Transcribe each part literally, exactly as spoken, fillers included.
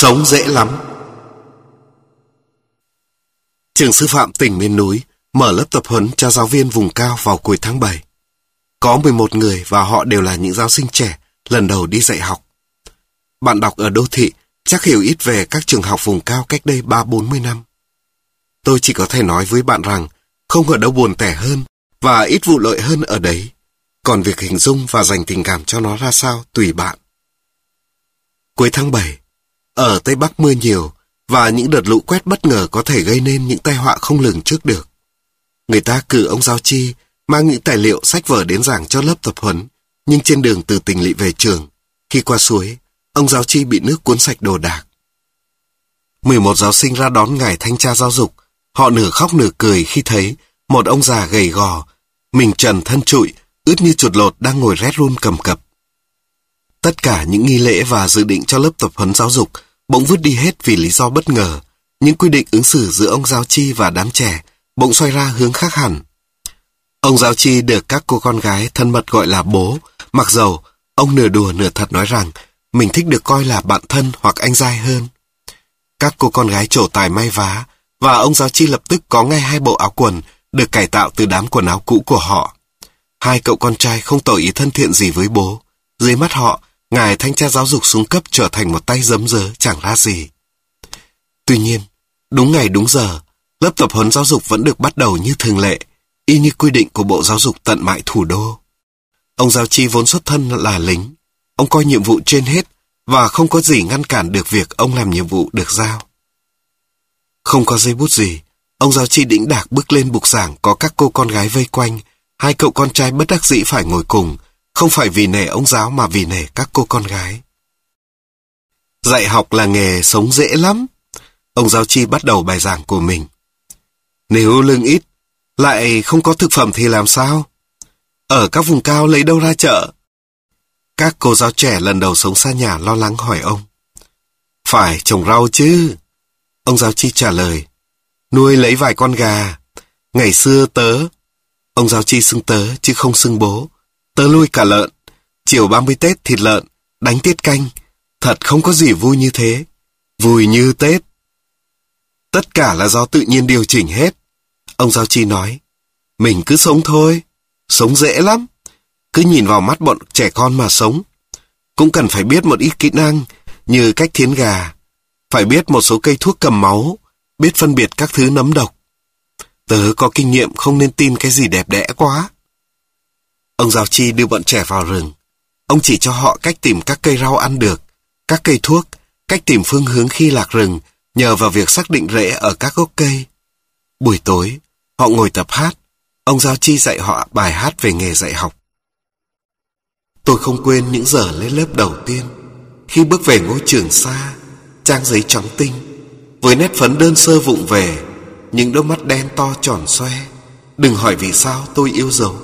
Sống dễ lắm. Trường sư phạm tỉnh miền núi mở lớp tập huấn cho giáo viên vùng cao vào cuối tháng bảy. Có mười một người và họ đều là những giáo sinh trẻ lần đầu đi dạy học. Bạn đọc ở đô thị chắc hiểu ít về các trường học vùng cao cách đây ba bốn mươi năm. Tôi chỉ có thể nói với bạn rằng không ở đâu buồn tẻ hơn và ít vụ lợi hơn ở đấy. Còn việc hình dung và dành tình cảm cho nó ra sao tùy bạn. Cuối tháng bảy, ở Tây Bắc mưa nhiều và những đợt lũ quét bất ngờ có thể gây nên những tai họa không lường trước được. Người ta cử ông giáo chi mang những tài liệu sách vở đến giảng cho lớp tập huấn, nhưng trên đường từ Tỉnh Lỵ về trường, khi qua suối, ông giáo chi bị nước cuốn sạch đồ đạc. mười một giáo sinh ra đón ngài thanh tra giáo dục, họ nửa khóc nửa cười khi thấy một ông già gầy gò, mình trần thân trụi, ướt như chuột lột đang ngồi rét run cầm cập. Tất cả những nghi lễ và dự định cho lớp tập huấn giáo dục bỗng vứt đi hết vì lý do bất ngờ. Những quy định ứng xử giữa ông giáo chi và đám trẻ bỗng xoay ra hướng khác hẳn. Ông giáo chi được các cô con gái thân mật gọi là bố, mặc dầu ông nửa đùa nửa thật nói rằng mình thích được coi là bạn thân hoặc anh giai hơn. Các cô con gái trổ tài may vá và ông giáo chi lập tức có ngay hai bộ áo quần được cải tạo từ đám quần áo cũ của họ. Hai cậu con trai không tỏ ý thân thiện gì với bố. Dưới mắt họ, ngài thanh tra giáo dục xuống cấp trở thành một tay giấm dớ chẳng ra gì. Tuy nhiên, đúng ngày đúng giờ, lớp tập huấn giáo dục vẫn được bắt đầu như thường lệ, y như quy định của Bộ Giáo dục tận mại thủ đô. Ông giáo chi vốn xuất thân là lính. Ông coi nhiệm vụ trên hết và không có gì ngăn cản được việc ông làm nhiệm vụ được giao. Không có giấy bút gì, ông giáo chi đĩnh đạc bước lên bục giảng có các cô con gái vây quanh. Hai cậu con trai bất đắc dĩ phải ngồi cùng, không phải vì nể ông giáo mà vì nể các cô con gái. Dạy học là nghề sống dễ lắm. Ông giáo chi bắt đầu bài giảng của mình. Nếu lương ít, lại không có thực phẩm thì làm sao? Ở các vùng cao lấy đâu ra chợ? Các cô giáo trẻ lần đầu sống xa nhà lo lắng hỏi ông. Phải trồng rau chứ. Ông giáo chi trả lời. Nuôi lấy vài con gà. Ngày xưa tớ... Ông giáo chi xưng tớ chứ không xưng bố. Tớ nuôi cả lợn. Chiều ba mươi Tết thịt lợn, đánh tiết canh. Thật không có gì vui như thế. Vui như Tết. Tất cả là do tự nhiên điều chỉnh hết. Ông giáo chi nói. Mình cứ sống thôi. Sống dễ lắm. Cứ nhìn vào mắt bọn trẻ con mà sống. Cũng cần phải biết một ít kỹ năng như cách thiến gà. Phải biết một số cây thuốc cầm máu. Biết phân biệt các thứ nấm độc. Tớ có kinh nghiệm không nên tin cái gì đẹp đẽ quá. Ông giáo chi đưa bọn trẻ vào rừng. Ông chỉ cho họ cách tìm các cây rau ăn được, các cây thuốc, cách tìm phương hướng khi lạc rừng nhờ vào việc xác định rễ ở các gốc cây. Buổi tối, họ ngồi tập hát. Ông giáo chi dạy họ bài hát về nghề dạy học. Tôi không quên những giờ lên lớp đầu tiên, khi bước về ngôi trường xa, trang giấy trắng tinh, với nét phấn đơn sơ vụng về, những đôi mắt đen to tròn xoe. Đừng hỏi vì sao tôi yêu dấu.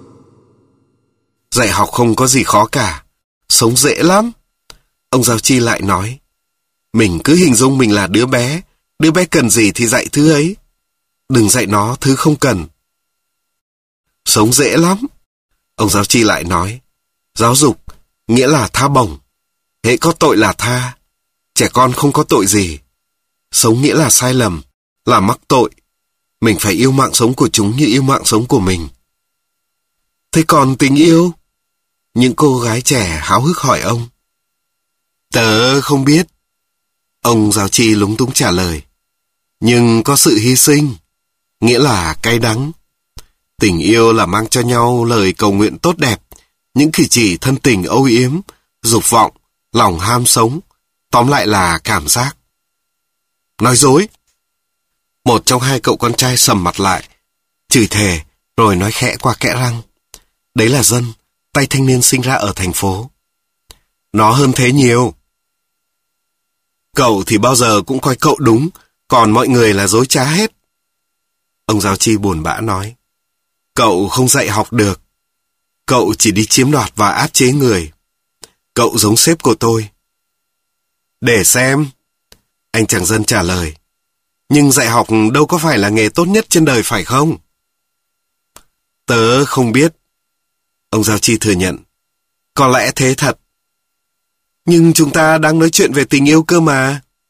Dạy học không có gì khó cả, sống dễ lắm. Ông giáo chi lại nói. Mình cứ hình dung mình là đứa bé, đứa bé cần gì thì dạy thứ ấy. Đừng dạy nó thứ không cần. Sống dễ lắm. Ông giáo chi lại nói. Giáo dục nghĩa là tha bổng. Hễ có tội là tha. Trẻ con không có tội gì. Sống nghĩa là sai lầm, là mắc tội. Mình phải yêu mạng sống của chúng như yêu mạng sống của mình. Thế còn tình yêu? Những cô gái trẻ háo hức hỏi ông. Tớ không biết. Ông giáo chi lúng túng trả lời. Nhưng có sự hy sinh, nghĩa là cay đắng. Tình yêu là mang cho nhau lời cầu nguyện tốt đẹp, những cử chỉ thân tình âu yếm, dục vọng, lòng ham sống, tóm lại là cảm giác. Nói dối. Một trong hai cậu con trai sầm mặt lại, chửi thề, rồi nói khẽ qua kẽ răng. Đấy là Dân, tay thanh niên sinh ra ở thành phố. Nó hơn thế nhiều. Cậu thì bao giờ cũng coi cậu đúng, còn mọi người là dối trá hết. Ông giáo chi buồn bã nói. Cậu không dạy học được. Cậu chỉ đi chiếm đoạt và áp chế người. Cậu giống sếp của tôi. Để xem. Anh chàng Dân trả lời. Nhưng dạy học đâu có phải là nghề tốt nhất trên đời phải không? Tớ không biết. Ông giáo chi thừa nhận. Có lẽ thế thật. Nhưng chúng ta đang nói chuyện về tình yêu cơ mà.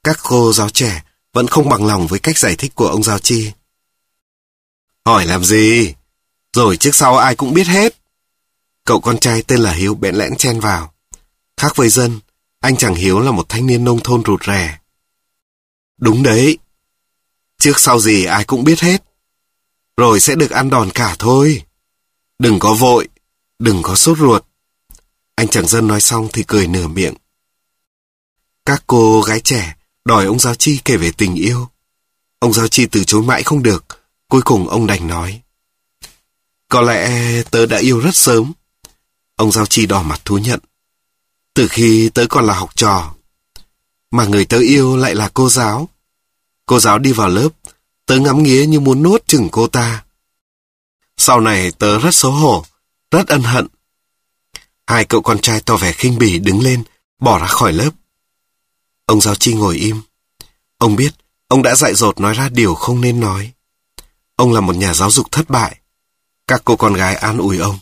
Các cô giáo trẻ vẫn không bằng lòng với cách giải thích của ông giáo chi. Hỏi làm gì? Rồi trước sau ai cũng biết hết. Cậu con trai tên là Hiếu bẽn lẽn chen vào. Khác với Dân, anh chàng Hiếu là một thanh niên nông thôn rụt rè. Đúng đấy. Trước sau gì ai cũng biết hết. Rồi sẽ được ăn đòn cả thôi. Đừng có vội, đừng có sốt ruột. Anh chàng Dân nói xong thì cười nửa miệng. Các cô gái trẻ đòi ông giáo chi kể về tình yêu. Ông giáo chi từ chối mãi không được. Cuối cùng ông đành nói. Có lẽ tớ đã yêu rất sớm. Ông giáo chi đỏ mặt thú nhận. Từ khi tớ còn là học trò. Mà người tớ yêu lại là cô giáo. Cô giáo đi vào lớp, tớ ngắm nghía như muốn nuốt chửng cô ta. Sau này tớ rất xấu hổ, rất ân hận. Hai cậu con trai tỏ vẻ khinh bỉ đứng lên, bỏ ra khỏi lớp. Ông giáo chi ngồi im. Ông biết, ông đã dại dột nói ra điều không nên nói. Ông là một nhà giáo dục thất bại. Các cô con gái an ủi ông.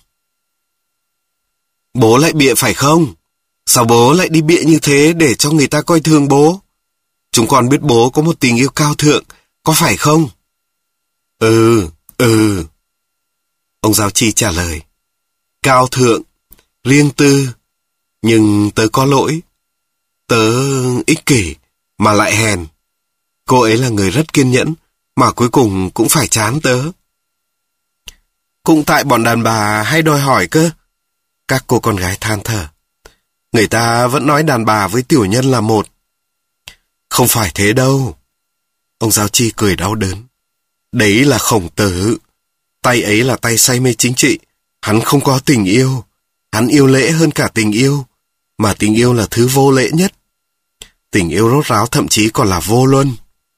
Bố lại bịa phải không? Sao bố lại đi bịa như thế để cho người ta coi thường bố? Chúng con biết bố có một tình yêu cao thượng, có phải không? Ừ, ừ. Ông giáo chi trả lời. Cao thượng, riêng tư, nhưng tớ có lỗi. Tớ ích kỷ, mà lại hèn. Cô ấy là người rất kiên nhẫn, mà cuối cùng cũng phải chán tớ. Cũng tại bọn đàn bà hay đòi hỏi cơ. Các cô con gái than thở. Người ta vẫn nói đàn bà với tiểu nhân là một. Không phải thế đâu. Ông giáo chi cười đau đớn. Đấy là Khổng Tử. Tay ấy là tay say mê chính trị. Hắn không có tình yêu. Hắn yêu lễ hơn cả tình yêu. Mà tình yêu là thứ vô lễ nhất. Tình yêu rốt ráo thậm chí còn là vô luân.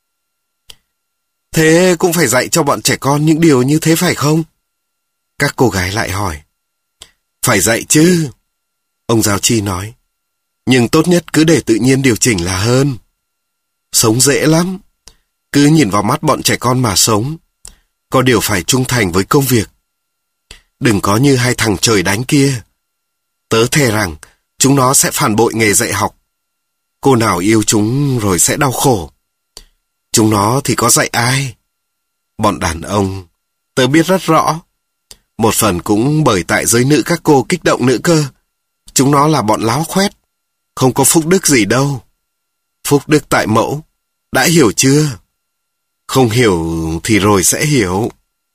Thế cũng phải dạy cho bọn trẻ con những điều như thế phải không? Các cô gái lại hỏi. Phải dạy chứ. Ông giáo chi nói. Nhưng tốt nhất cứ để tự nhiên điều chỉnh là hơn. Sống dễ lắm. Cứ nhìn vào mắt bọn trẻ con mà sống. Có điều phải trung thành với công việc. Đừng có như hai thằng trời đánh kia. Tớ thề rằng chúng nó sẽ phản bội nghề dạy học. Cô nào yêu chúng rồi sẽ đau khổ. Chúng nó thì có dạy ai? Bọn đàn ông, tớ biết rất rõ. Một phần cũng bởi tại giới nữ các cô kích động nữa cơ. Chúng nó là bọn láo khoét. Không có phúc đức gì đâu. Phúc đức tại mẫu. Đã hiểu chưa? Không hiểu thì rồi sẽ hiểu.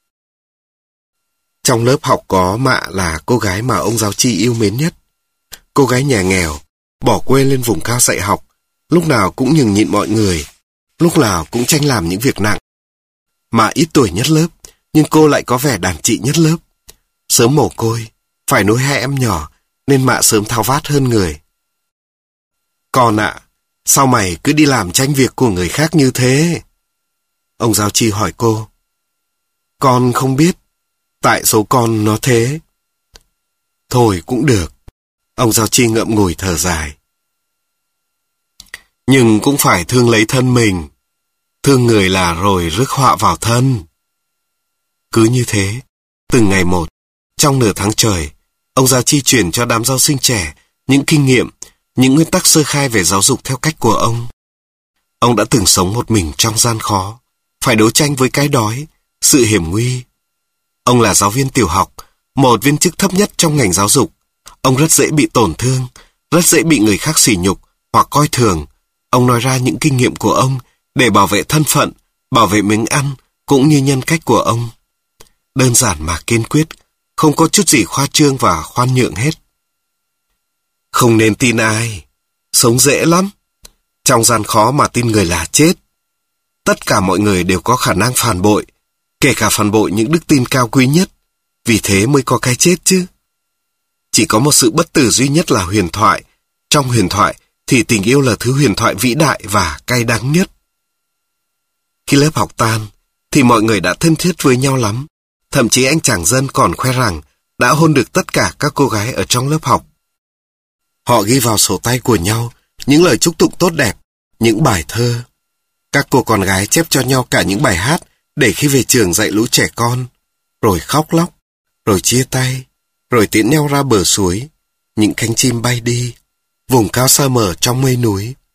Trong lớp học có Mạ là cô gái mà ông giáo chi yêu mến nhất. Cô gái nhà nghèo, bỏ quê lên vùng cao dạy học. Lúc nào cũng nhường nhịn mọi người. Lúc nào cũng tranh làm những việc nặng. Mạ ít tuổi nhất lớp, nhưng cô lại có vẻ đàn chị nhất lớp. Sớm mồ côi, phải nuôi hai em nhỏ, nên Mạ sớm tháo vát hơn người. Con ạ, à, sao mày cứ đi làm tranh việc của người khác như thế? Ông giáo chi hỏi cô. Con không biết, tại số con nó thế. Thôi cũng được. Ông giáo chi ngậm ngùi thở dài. Nhưng cũng phải thương lấy thân mình. Thương người là rồi rước họa vào thân. Cứ như thế, từng ngày một, trong nửa tháng trời, ông giáo chi truyền cho đám giáo sinh trẻ những kinh nghiệm, những nguyên tắc sơ khai về giáo dục theo cách của ông. Ông đã từng sống một mình trong gian khó, phải đấu tranh với cái đói, sự hiểm nguy. Ông là giáo viên tiểu học, một viên chức thấp nhất trong ngành giáo dục. Ông rất dễ bị tổn thương, rất dễ bị người khác sỉ nhục hoặc coi thường. Ông nói ra những kinh nghiệm của ông để bảo vệ thân phận, bảo vệ miếng ăn, cũng như nhân cách của ông. Đơn giản mà kiên quyết, không có chút gì khoa trương và khoan nhượng hết. Không nên tin ai, sống dễ lắm. Trong gian khó mà tin người là chết. Tất cả mọi người đều có khả năng phản bội, kể cả phản bội những đức tin cao quý nhất. Vì thế mới có cái chết chứ. Chỉ có một sự bất tử duy nhất là huyền thoại. Trong huyền thoại thì tình yêu là thứ huyền thoại vĩ đại và cay đắng nhất. Khi lớp học tan, thì mọi người đã thân thiết với nhau lắm. Thậm chí anh chàng Dân còn khoe rằng đã hôn được tất cả các cô gái ở trong lớp học. Họ ghi vào sổ tay của nhau những lời chúc tụng tốt đẹp, những bài thơ. Các cô con gái chép cho nhau cả những bài hát để khi về trường dạy lũ trẻ con, rồi khóc lóc, rồi chia tay, rồi tiễn nhau ra bờ suối. Những cánh chim bay đi, vùng cao sa mờ trong mây núi.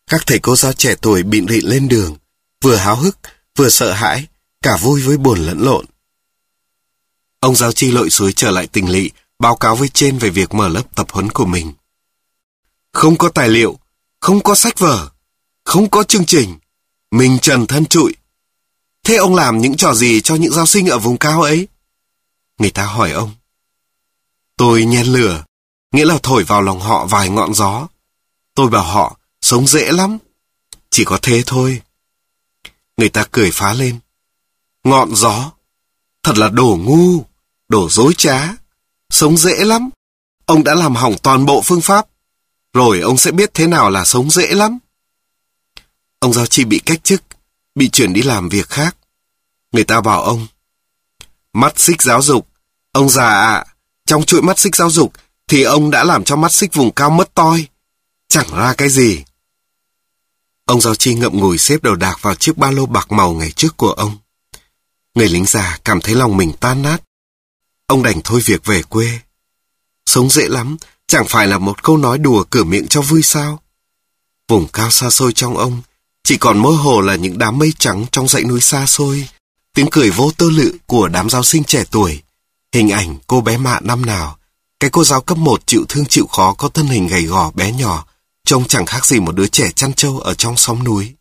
Các thầy cô giáo trẻ tuổi bịn rịn lên đường, vừa háo hức, vừa sợ hãi, cả vui với buồn lẫn lộn. Ông giáo chi lội suối trở lại tỉnh lỵ, báo cáo với trên về việc mở lớp tập huấn của mình. Không có tài liệu, không có sách vở, không có chương trình, mình trần thân trụi. Thế ông làm những trò gì cho những giáo sinh ở vùng cao ấy? Người ta hỏi ông. Tôi nhen lửa, nghĩa là thổi vào lòng họ vài ngọn gió. Tôi bảo họ, sống dễ lắm. Chỉ có thế thôi. Người ta cười phá lên. Ngọn gió, thật là đồ ngu, đồ dối trá. Sống dễ lắm. Ông đã làm hỏng toàn bộ phương pháp. Rồi ông sẽ biết thế nào là sống dễ lắm. Ông giáo chi bị cách chức, bị chuyển đi làm việc khác. Người ta bảo ông. Mắt xích giáo dục. Ông già ạ, trong chuỗi mắt xích giáo dục thì ông đã làm cho mắt xích vùng cao mất toi. Chẳng ra cái gì. Ông giáo chi ngậm ngùi xếp đồ đạc vào chiếc ba lô bạc màu ngày trước của ông. Người lính già cảm thấy lòng mình tan nát. Ông đành thôi việc về quê. Sống dễ lắm, chẳng phải là một câu nói đùa cửa miệng cho vui sao? Vùng cao xa xôi trong ông, chỉ còn mơ hồ là những đám mây trắng trong dãy núi xa xôi, tiếng cười vô tư lự của đám giáo sinh trẻ tuổi, hình ảnh cô bé Mạ năm nào, cái cô giáo cấp một chịu thương chịu khó có thân hình gầy gò bé nhỏ, trông chẳng khác gì một đứa trẻ chăn trâu ở trong xóm núi.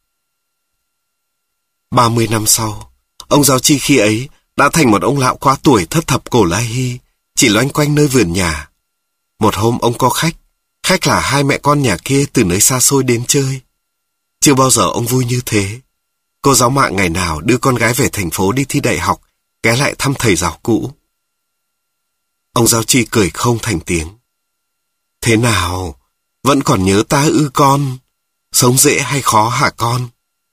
Ba mươi năm sau, ông giáo chi khi ấy đã thành một ông lão quá tuổi thất thập cổ lai hy, chỉ loanh quanh nơi vườn nhà. Một hôm ông có khách, khách là hai mẹ con nhà kia từ nơi xa xôi đến chơi. Chưa bao giờ ông vui như thế. Cô giáo Mạ ngày nào đưa con gái về thành phố đi thi đại học, ghé lại thăm thầy giáo cũ. Ông giáo chi cười không thành tiếng. Thế nào, vẫn còn nhớ ta ư con? Sống dễ hay khó hả con?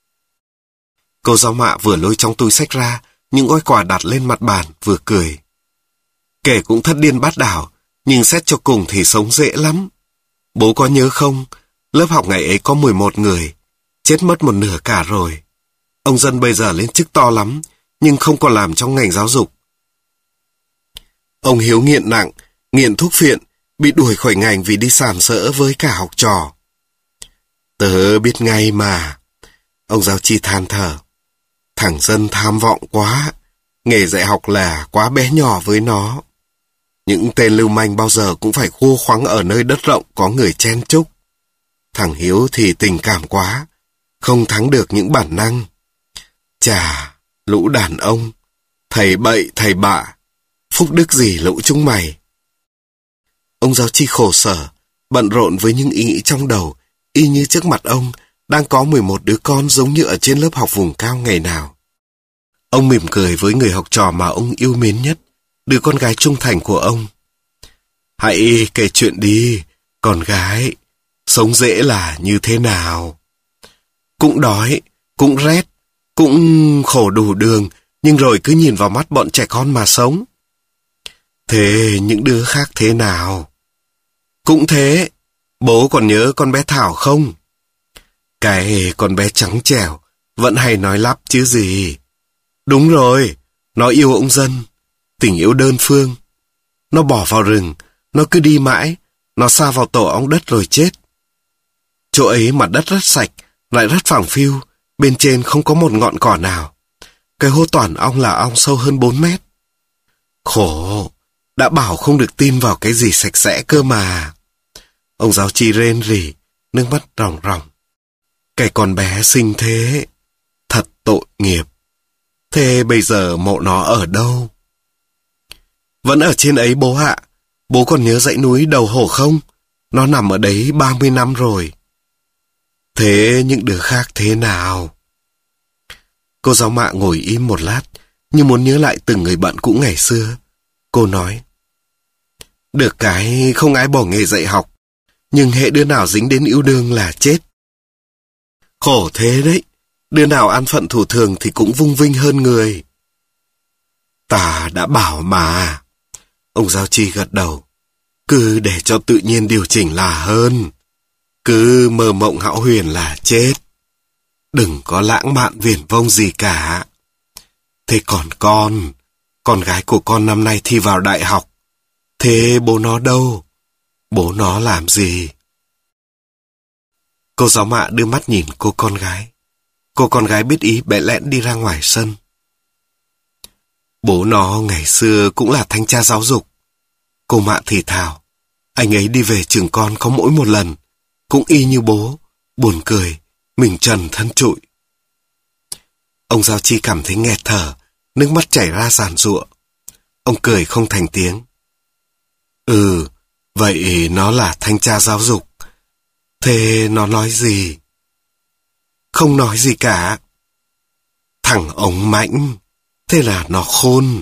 Cô giáo Mạ vừa lôi trong túi xách ra những gói quà đặt lên mặt bàn, vừa cười. Kể cũng thất điên bát đảo, nhưng xét cho cùng thì sống dễ lắm. Bố có nhớ không, lớp học ngày ấy có mười một người, chết mất một nửa cả rồi. Ông dân bây giờ lên chức to lắm, nhưng không còn làm trong ngành giáo dục. Ông Hiếu nghiện nặng, nghiện thuốc phiện, bị đuổi khỏi ngành vì đi sàm sỡ với cả học trò. Tớ biết ngay mà. Ông giáo chi than thở. Thằng dân tham vọng quá, nghề dạy học là quá bé nhỏ với nó. Những tên lưu manh bao giờ cũng phải khô khoắng ở nơi đất rộng có người chen chúc. Thằng Hiếu thì tình cảm quá, không thắng được những bản năng. Chà, lũ đàn ông, thầy bậy thầy bạ, phúc đức gì lũ chúng mày. Ông giáo chi khổ sở, bận rộn với những ý nghĩ trong đầu, y như trước mặt ông đang có mười một đứa con giống như ở trên lớp học vùng cao ngày nào. Ông mỉm cười với người học trò mà ông yêu mến nhất, đứa con gái trung thành của ông. Hãy kể chuyện đi, con gái, sống dễ là như thế nào? Cũng đói, cũng rét, cũng khổ đủ đường, nhưng rồi cứ nhìn vào mắt bọn trẻ con mà sống. Thế những đứa khác thế nào? Cũng thế, bố còn nhớ con bé Thảo không? Cái con bé trắng trẻo, vẫn hay nói lắp chứ gì. Đúng rồi, nó yêu ông dân, tình yêu đơn phương. Nó bỏ vào rừng, nó cứ đi mãi, nó sa vào tổ ong đất rồi chết. Chỗ ấy mặt đất rất sạch, lại rất phẳng phiu, bên trên không có một ngọn cỏ nào. Cái hố toàn ong là ong sâu hơn bốn mét. Khổ, đã bảo không được tin vào cái gì sạch sẽ cơ mà. Ông giáo chi rên rỉ, nước mắt ròng ròng. Cái con bé xinh thế, thật tội nghiệp. Thế bây giờ mộ nó ở đâu? Vẫn ở trên ấy bố ạ. Bố còn nhớ dãy núi Đầu Hổ không? Nó nằm ở đấy ba mươi năm rồi. Thế những đứa khác thế nào? Cô giáo Mạ ngồi im một lát, như muốn nhớ lại từng người bạn cũ ngày xưa. Cô nói, được cái không ai bỏ nghề dạy học, nhưng hễ đứa nào dính đến yêu đương là chết. Khổ thế đấy, đứa nào an phận thủ thường thì cũng vung vinh hơn người. Ta đã bảo mà. Ông giáo chi gật đầu. Cứ để cho tự nhiên điều chỉnh là hơn. Cứ mơ mộng hão huyền là chết. Đừng có lãng mạn viển vông gì cả. Thế còn con, con gái của con năm nay thi vào đại học. Thế bố nó đâu? Bố nó làm gì? Cô giáo Mạ đưa mắt nhìn cô con gái. Cô con gái biết ý bẽ lẽn đi ra ngoài sân. Bố nó ngày xưa cũng là thanh tra giáo dục. Cô Mạ thì thào. Anh ấy đi về trường con có mỗi một lần. Cũng y như bố. Buồn cười. Mình trần thân trụi. Ông Giao Chi cảm thấy nghẹt thở. Nước mắt chảy ra giàn giụa. Ông cười không thành tiếng. Ừ, vậy nó là thanh tra giáo dục. Thế nó nói gì? Không nói gì cả. Thằng ông Mãnh, thế là nó khôn.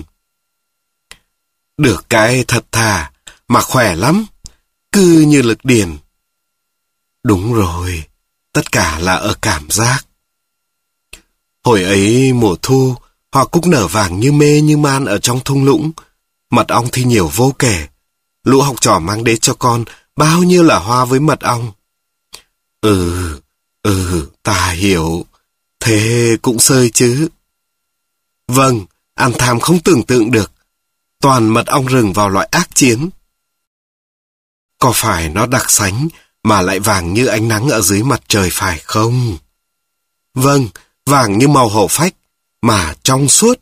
Được cái thật thà, mà khỏe lắm, cứ như lực điền. Đúng rồi, tất cả là ở cảm giác. Hồi ấy mùa thu, hoa cúc nở vàng như mê như man ở trong thung lũng. Mật ong thì nhiều vô kể. Lũ học trò mang đến cho con bao nhiêu là hoa với mật ong. Ừ, ừ, ta hiểu. Thế cũng sơi chứ. Vâng, ăn tham không tưởng tượng được. Toàn mật ong rừng vào loại ác chiến. Có phải nó đặc sánh mà lại vàng như ánh nắng ở dưới mặt trời phải không? Vâng, vàng như màu hổ phách, mà trong suốt.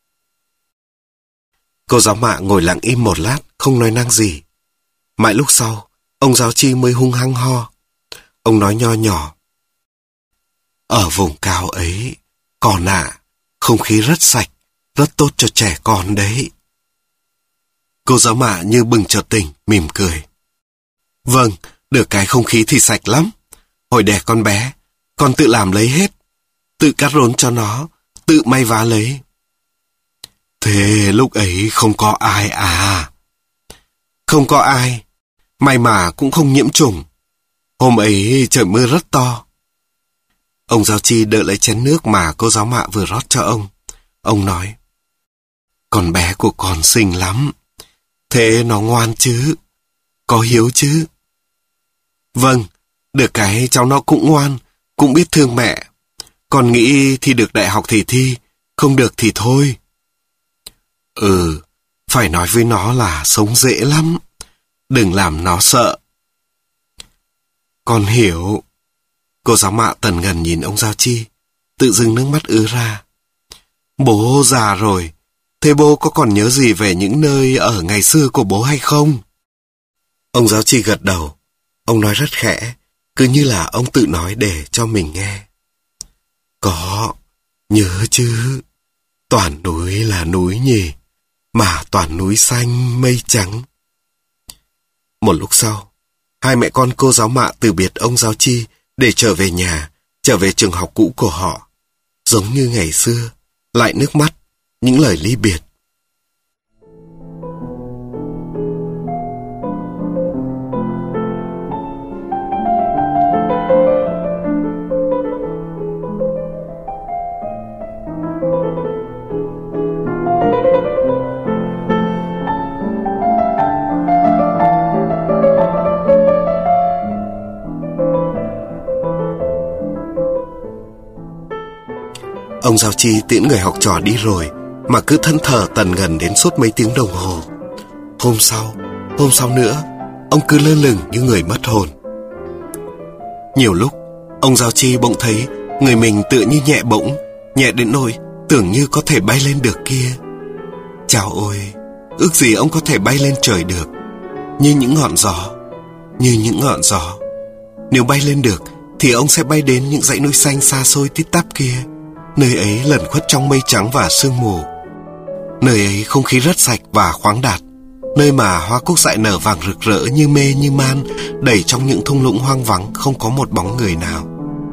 Cô giáo Mạ ngồi lặng im một lát, không nói năng gì. Mãi lúc sau, ông giáo Chi mới hung hăng ho. Ông nói nho nhỏ. Ở vùng cao ấy, còn ạ, à, không khí rất sạch, rất tốt cho trẻ con đấy. Cô giáo Mạ như bừng chợt tỉnh, mỉm cười. Vâng, được cái không khí thì sạch lắm. Hồi đẻ con bé, con tự làm lấy hết. Tự cắt rốn cho nó, tự may vá lấy. Thế lúc ấy không có ai à? Không có ai, may mà cũng không nhiễm trùng. Hôm ấy trời mưa rất to. Ông Giao Chi đợi lấy chén nước mà cô giáo Mạ vừa rót cho ông. Ông nói, con bé của con xinh lắm. Thế nó ngoan chứ? Có hiếu chứ? Vâng, được cái cháu nó cũng ngoan, cũng biết thương mẹ. Con nghĩ thi được đại học thì thi, không được thì thôi. Ừ, phải nói với nó là sống dễ lắm. Đừng làm nó sợ. Con hiểu. Cô giáo Mạ tần ngần nhìn ông Giao Chi, tự dưng nước mắt ứa ra. Bố già rồi, thế bố có còn nhớ gì về những nơi ở ngày xưa của bố hay không? Ông Giao Chi gật đầu. Ông nói rất khẽ, cứ như là ông tự nói để cho mình nghe. Có, nhớ chứ. Toàn núi là núi nhỉ, mà toàn núi xanh mây trắng. Một lúc sau, hai mẹ con cô giáo Mạ từ biệt ông Giao Chi để trở về nhà, trở về trường học cũ của họ. Giống như ngày xưa, lại nước mắt, những lời ly biệt. Ông Giao Chi tiễn người học trò đi rồi, mà cứ thẫn thờ tần ngần đến suốt mấy tiếng đồng hồ. Hôm sau, hôm sau nữa, ông cứ lơ lửng như người mất hồn. Nhiều lúc, ông Giao Chi bỗng thấy người mình tựa như nhẹ bỗng, nhẹ đến nỗi tưởng như có thể bay lên được kia. Chao ôi, ước gì ông có thể bay lên trời được, như những ngọn gió, như những ngọn gió. Nếu bay lên được, thì ông sẽ bay đến những dãy núi xanh xa xôi tít tắp kia. Nơi ấy lẩn khuất trong mây trắng và sương mù. Nơi ấy không khí rất sạch và khoáng đạt. Nơi mà hoa cúc dại nở vàng rực rỡ như mê như man, đầy trong những thung lũng hoang vắng, không có một bóng người nào.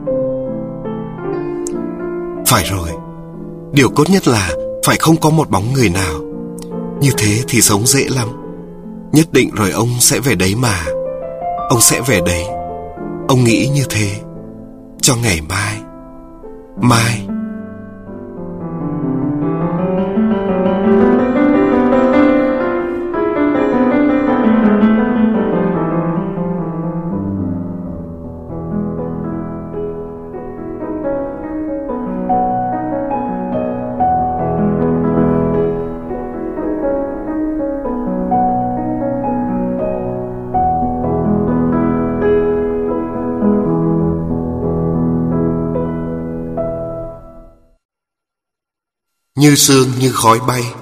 Phải rồi, điều cốt nhất là phải không có một bóng người nào. Như thế thì sống dễ lắm. Nhất định rồi ông sẽ về đấy mà. Ông sẽ về đấy. Ông nghĩ như thế. Cho ngày mai. Mai. như sương như khói bay.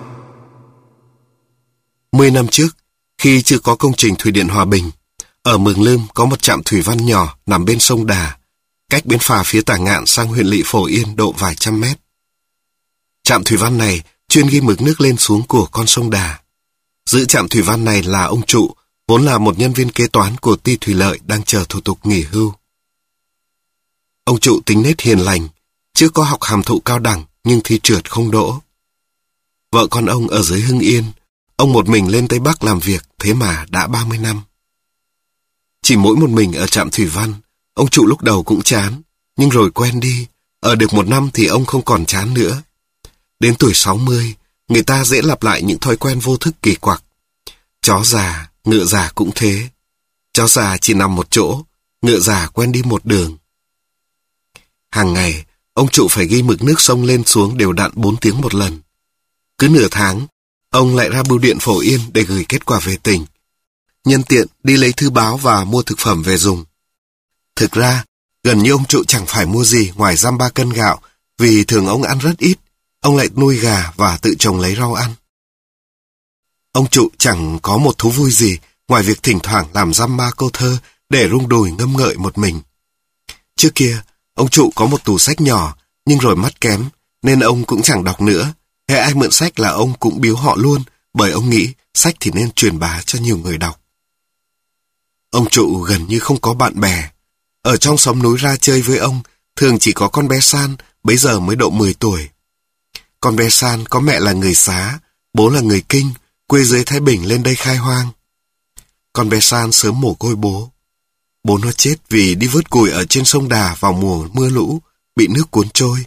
Mười năm trước, khi chưa có công trình thủy điện Hòa Bình, ở Mường Lưm có một trạm thủy văn nhỏ nằm bên sông Đà, cách bến phà phía Tả Ngạn sang huyện Lỵ Phổ Yên độ vài trăm mét. Trạm thủy văn này chuyên ghi mực nước lên xuống của con sông Đà. Giữ trạm thủy văn này là ông Trụ, vốn là một nhân viên kế toán của ty thủy lợi đang chờ thủ tục nghỉ hưu. Ông Trụ tính nết hiền lành, chưa có học hàm thụ cao đẳng nhưng thi trượt không đỗ. Vợ con ông ở dưới Hưng Yên, ông một mình lên Tây Bắc làm việc, thế mà đã ba mươi năm. Chỉ mỗi một mình ở trạm thủy văn, ông Trụ lúc đầu cũng chán, nhưng rồi quen đi, ở được một năm thì ông không còn chán nữa. Đến tuổi sáu mươi, người ta dễ lặp lại những thói quen vô thức kỳ quặc. Chó già, ngựa già cũng thế. Chó già chỉ nằm một chỗ, ngựa già quen đi một đường. Hàng ngày, ông Trụ phải ghi mực nước sông lên xuống đều đặn bốn tiếng một lần. Cứ nửa tháng, ông lại ra bưu điện Phổ Yên để gửi kết quả về tỉnh. Nhân tiện đi lấy thư báo và mua thực phẩm về dùng. Thực ra, gần như ông Trụ chẳng phải mua gì ngoài dăm ba cân gạo, vì thường ông ăn rất ít, ông lại nuôi gà và tự trồng lấy rau ăn. Ông Trụ chẳng có một thú vui gì ngoài việc thỉnh thoảng làm dăm ba câu thơ để rung đùi ngâm ngợi một mình. Trước kia, ông Trụ có một tủ sách nhỏ, nhưng rồi mắt kém, nên ông cũng chẳng đọc nữa. Hễ ai mượn sách là ông cũng biếu họ luôn, bởi ông nghĩ sách thì nên truyền bá cho nhiều người đọc. Ông Trụ gần như không có bạn bè. Ở trong xóm núi ra chơi với ông, thường chỉ có con bé San, bấy giờ mới độ mười tuổi. Con bé San có mẹ là người Xá, bố là người Kinh, quê dưới Thái Bình lên đây khai hoang. Con bé San sớm mồ côi bố. Bố nó chết vì đi vớt củi ở trên sông Đà vào mùa mưa lũ, bị nước cuốn trôi.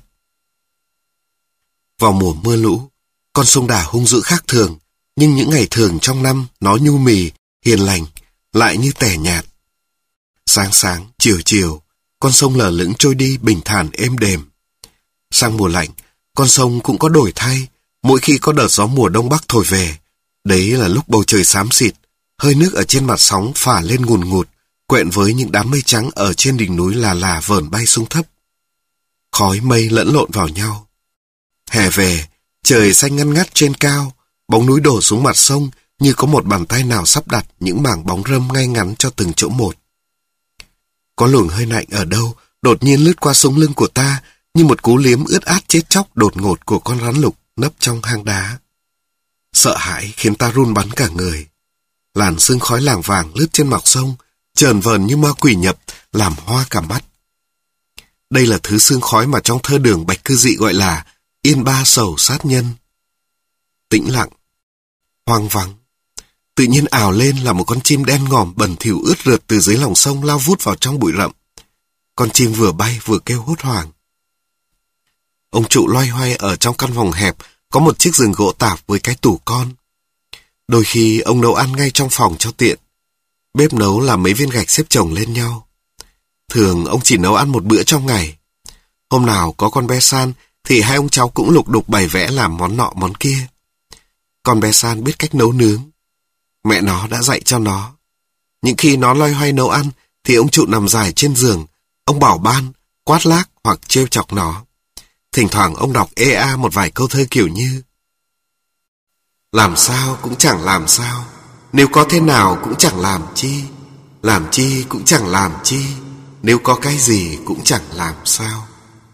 Vào mùa mưa lũ, con sông Đà hung dữ khác thường, nhưng những ngày thường trong năm nó nhu mì, hiền lành, lại như tẻ nhạt. Sáng sáng, chiều chiều, con sông lờ lững trôi đi bình thản êm đềm. Sang mùa lạnh, con sông cũng có đổi thay, mỗi khi có đợt gió mùa đông bắc thổi về. Đấy là lúc bầu trời xám xịt, hơi nước ở trên mặt sóng phả lên ngùn ngụt, quện với những đám mây trắng ở trên đỉnh núi là là vờn bay xuống thấp. Khói mây lẫn lộn vào nhau. Hè về, trời xanh ngăn ngắt trên cao, bóng núi đổ xuống mặt sông như có một bàn tay nào sắp đặt những mảng bóng râm ngay ngắn cho từng chỗ một. Có luồng hơi lạnh ở đâu đột nhiên lướt qua sống lưng của ta như một cú liếm ướt át chết chóc đột ngột của con rắn lục nấp trong hang đá. Sợ hãi khiến ta run bắn cả người. Làn sương khói làng vàng lướt trên mặt sông, chờn vờn như ma quỷ nhập, làm hoa cả mắt. Đây là thứ sương khói mà trong thơ Đường Bạch Cư Dị gọi là yên ba sầu sát nhân. Tĩnh lặng, hoang vắng. Tự nhiên ào lên là một con chim đen ngòm bẩn thỉu ướt rượt từ dưới lòng sông lao vút vào trong bụi rậm. Con chim vừa bay vừa kêu hốt hoảng. Ông Trụ loay hoay ở trong căn phòng hẹp, có một chiếc giường gỗ tạp với cái tủ con. Đôi khi ông nấu ăn ngay trong phòng cho tiện. Bếp nấu là mấy viên gạch xếp chồng lên nhau. Thường ông chỉ nấu ăn một bữa trong ngày. Hôm nào có con bé San thì hai ông cháu cũng lục đục bày vẽ làm món nọ món kia. Con bé San biết cách nấu nướng. Mẹ nó đã dạy cho nó. Những khi nó loay hoay nấu ăn thì ông Trụ nằm dài trên giường. Ông bảo ban, quát lác hoặc trêu chọc nó. Thỉnh thoảng ông đọc ê a một vài câu thơ kiểu như: làm sao cũng chẳng làm sao, nếu có thế nào cũng chẳng làm chi, làm chi cũng chẳng làm chi, nếu có cái gì cũng chẳng làm sao.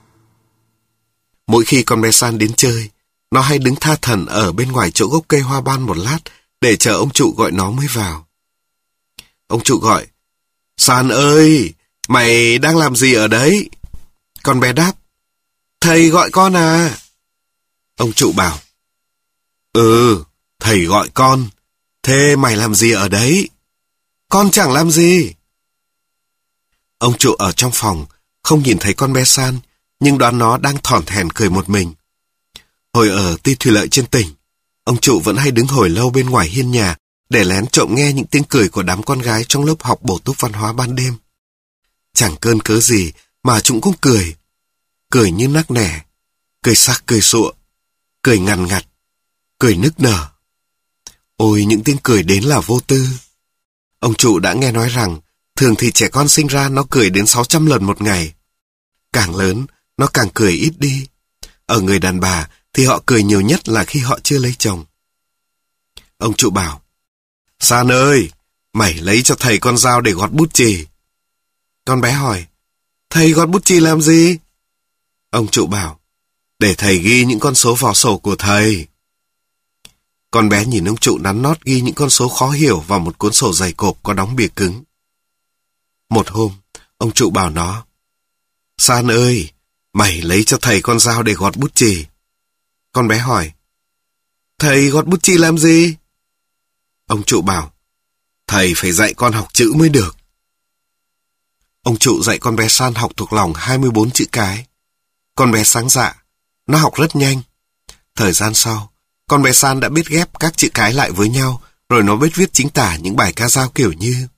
Mỗi khi con bé San đến chơi, nó hay đứng tha thẩn ở bên ngoài chỗ gốc cây hoa ban một lát để chờ ông Trụ gọi nó mới vào. Ông Trụ gọi: San ơi, mày đang làm gì ở đấy? Con bé đáp: thầy gọi con à. Ông Trụ bảo: ừ, thầy gọi con. Thế mày làm gì ở đấy? Con chẳng làm gì. Ông Trụ ở trong phòng, không nhìn thấy con bé San, nhưng đoán nó đang thỏn thèn cười một mình. Hồi ở ty thủy lợi trên tỉnh, ông Trụ vẫn hay đứng hồi lâu bên ngoài hiên nhà để lén trộm nghe những tiếng cười của đám con gái trong lớp học bổ túc văn hóa ban đêm. Chẳng cơn cớ gì mà chúng cũng cười. Cười như nắc nẻ, cười sắc cười sụa, cười ngằn ngặt, cười nức nở. Ôi, những tiếng cười đến là vô tư. Ông Trụ đã nghe nói rằng thường thì trẻ con sinh ra nó cười đến sáu trăm lần một ngày. Càng lớn, nó càng cười ít đi. Ở người đàn bà thì họ cười nhiều nhất là khi họ chưa lấy chồng. Ông trụ bảo, San ơi, mày lấy cho thầy con dao để gọt bút chì. Con bé hỏi, thầy gọt bút chì làm gì? Ông trụ bảo, để thầy ghi những con số vào sổ của thầy. Con bé nhìn ông trụ nắn nót ghi những con số khó hiểu vào một cuốn sổ dày cộp có đóng bìa cứng. Một hôm, ông trụ bảo nó, San ơi, mày lấy cho thầy con dao để gọt bút chì. Con bé hỏi, thầy gọt bút chì làm gì? Ông trụ bảo, thầy phải dạy con học chữ mới được. Ông trụ dạy con bé San học thuộc lòng hai mươi bốn chữ cái. Con bé sáng dạ, nó học rất nhanh. Thời gian sau, con bé San đã biết ghép các chữ cái lại với nhau, rồi nó biết viết chính tả những bài ca dao kiểu như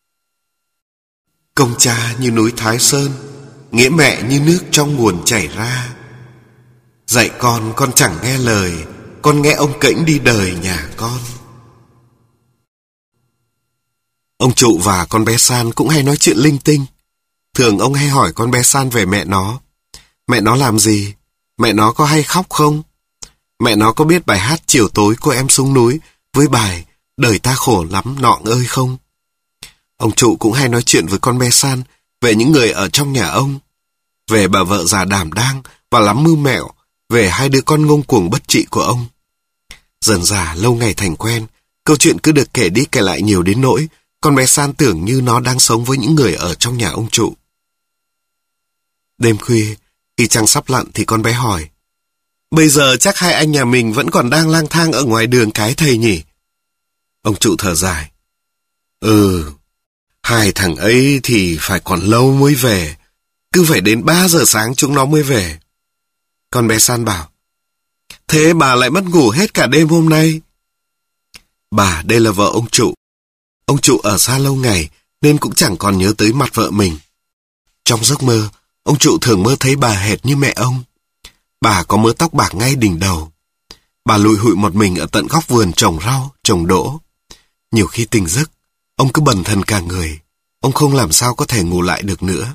công cha như núi Thái Sơn, nghĩa mẹ như nước trong nguồn chảy ra. Dạy con, con chẳng nghe lời, con nghe ông kễnh đi đời nhà con. Ông trụ và con bé San cũng hay nói chuyện linh tinh. Thường ông hay hỏi con bé San về mẹ nó. Mẹ nó làm gì? Mẹ nó có hay khóc không? Mẹ nó có biết bài hát chiều tối cô em xuống núi với bài đời ta khổ lắm nọng ơi không? Ông trụ cũng hay nói chuyện với con bé San về những người ở trong nhà ông, về bà vợ già đảm đang và lắm mưu mẹo, về hai đứa con ngông cuồng bất trị của ông. Dần dà lâu ngày thành quen, câu chuyện cứ được kể đi kể lại nhiều đến nỗi con bé San tưởng như nó đang sống với những người ở trong nhà ông trụ. Đêm khuya, khi trăng sắp lặn thì con bé hỏi, bây giờ chắc hai anh nhà mình vẫn còn đang lang thang ở ngoài đường cái thầy nhỉ? Ông trụ thở dài, Ừ, hai thằng ấy thì phải còn lâu mới về, cứ phải đến ba giờ sáng chúng nó mới về. Con bé San bảo, thế bà lại mất ngủ hết cả đêm hôm nay? Bà đây là vợ ông trụ. Ông trụ ở xa lâu ngày nên cũng chẳng còn nhớ tới mặt vợ mình. Trong giấc mơ, ông trụ thường mơ thấy bà hệt như mẹ ông. Bà có mớ tóc bạc ngay đỉnh đầu. Bà lủi hụi một mình ở tận góc vườn trồng rau, trồng đỗ. Nhiều khi tỉnh giấc, ông cứ bần thần cả người. Ông không làm sao có thể ngủ lại được nữa.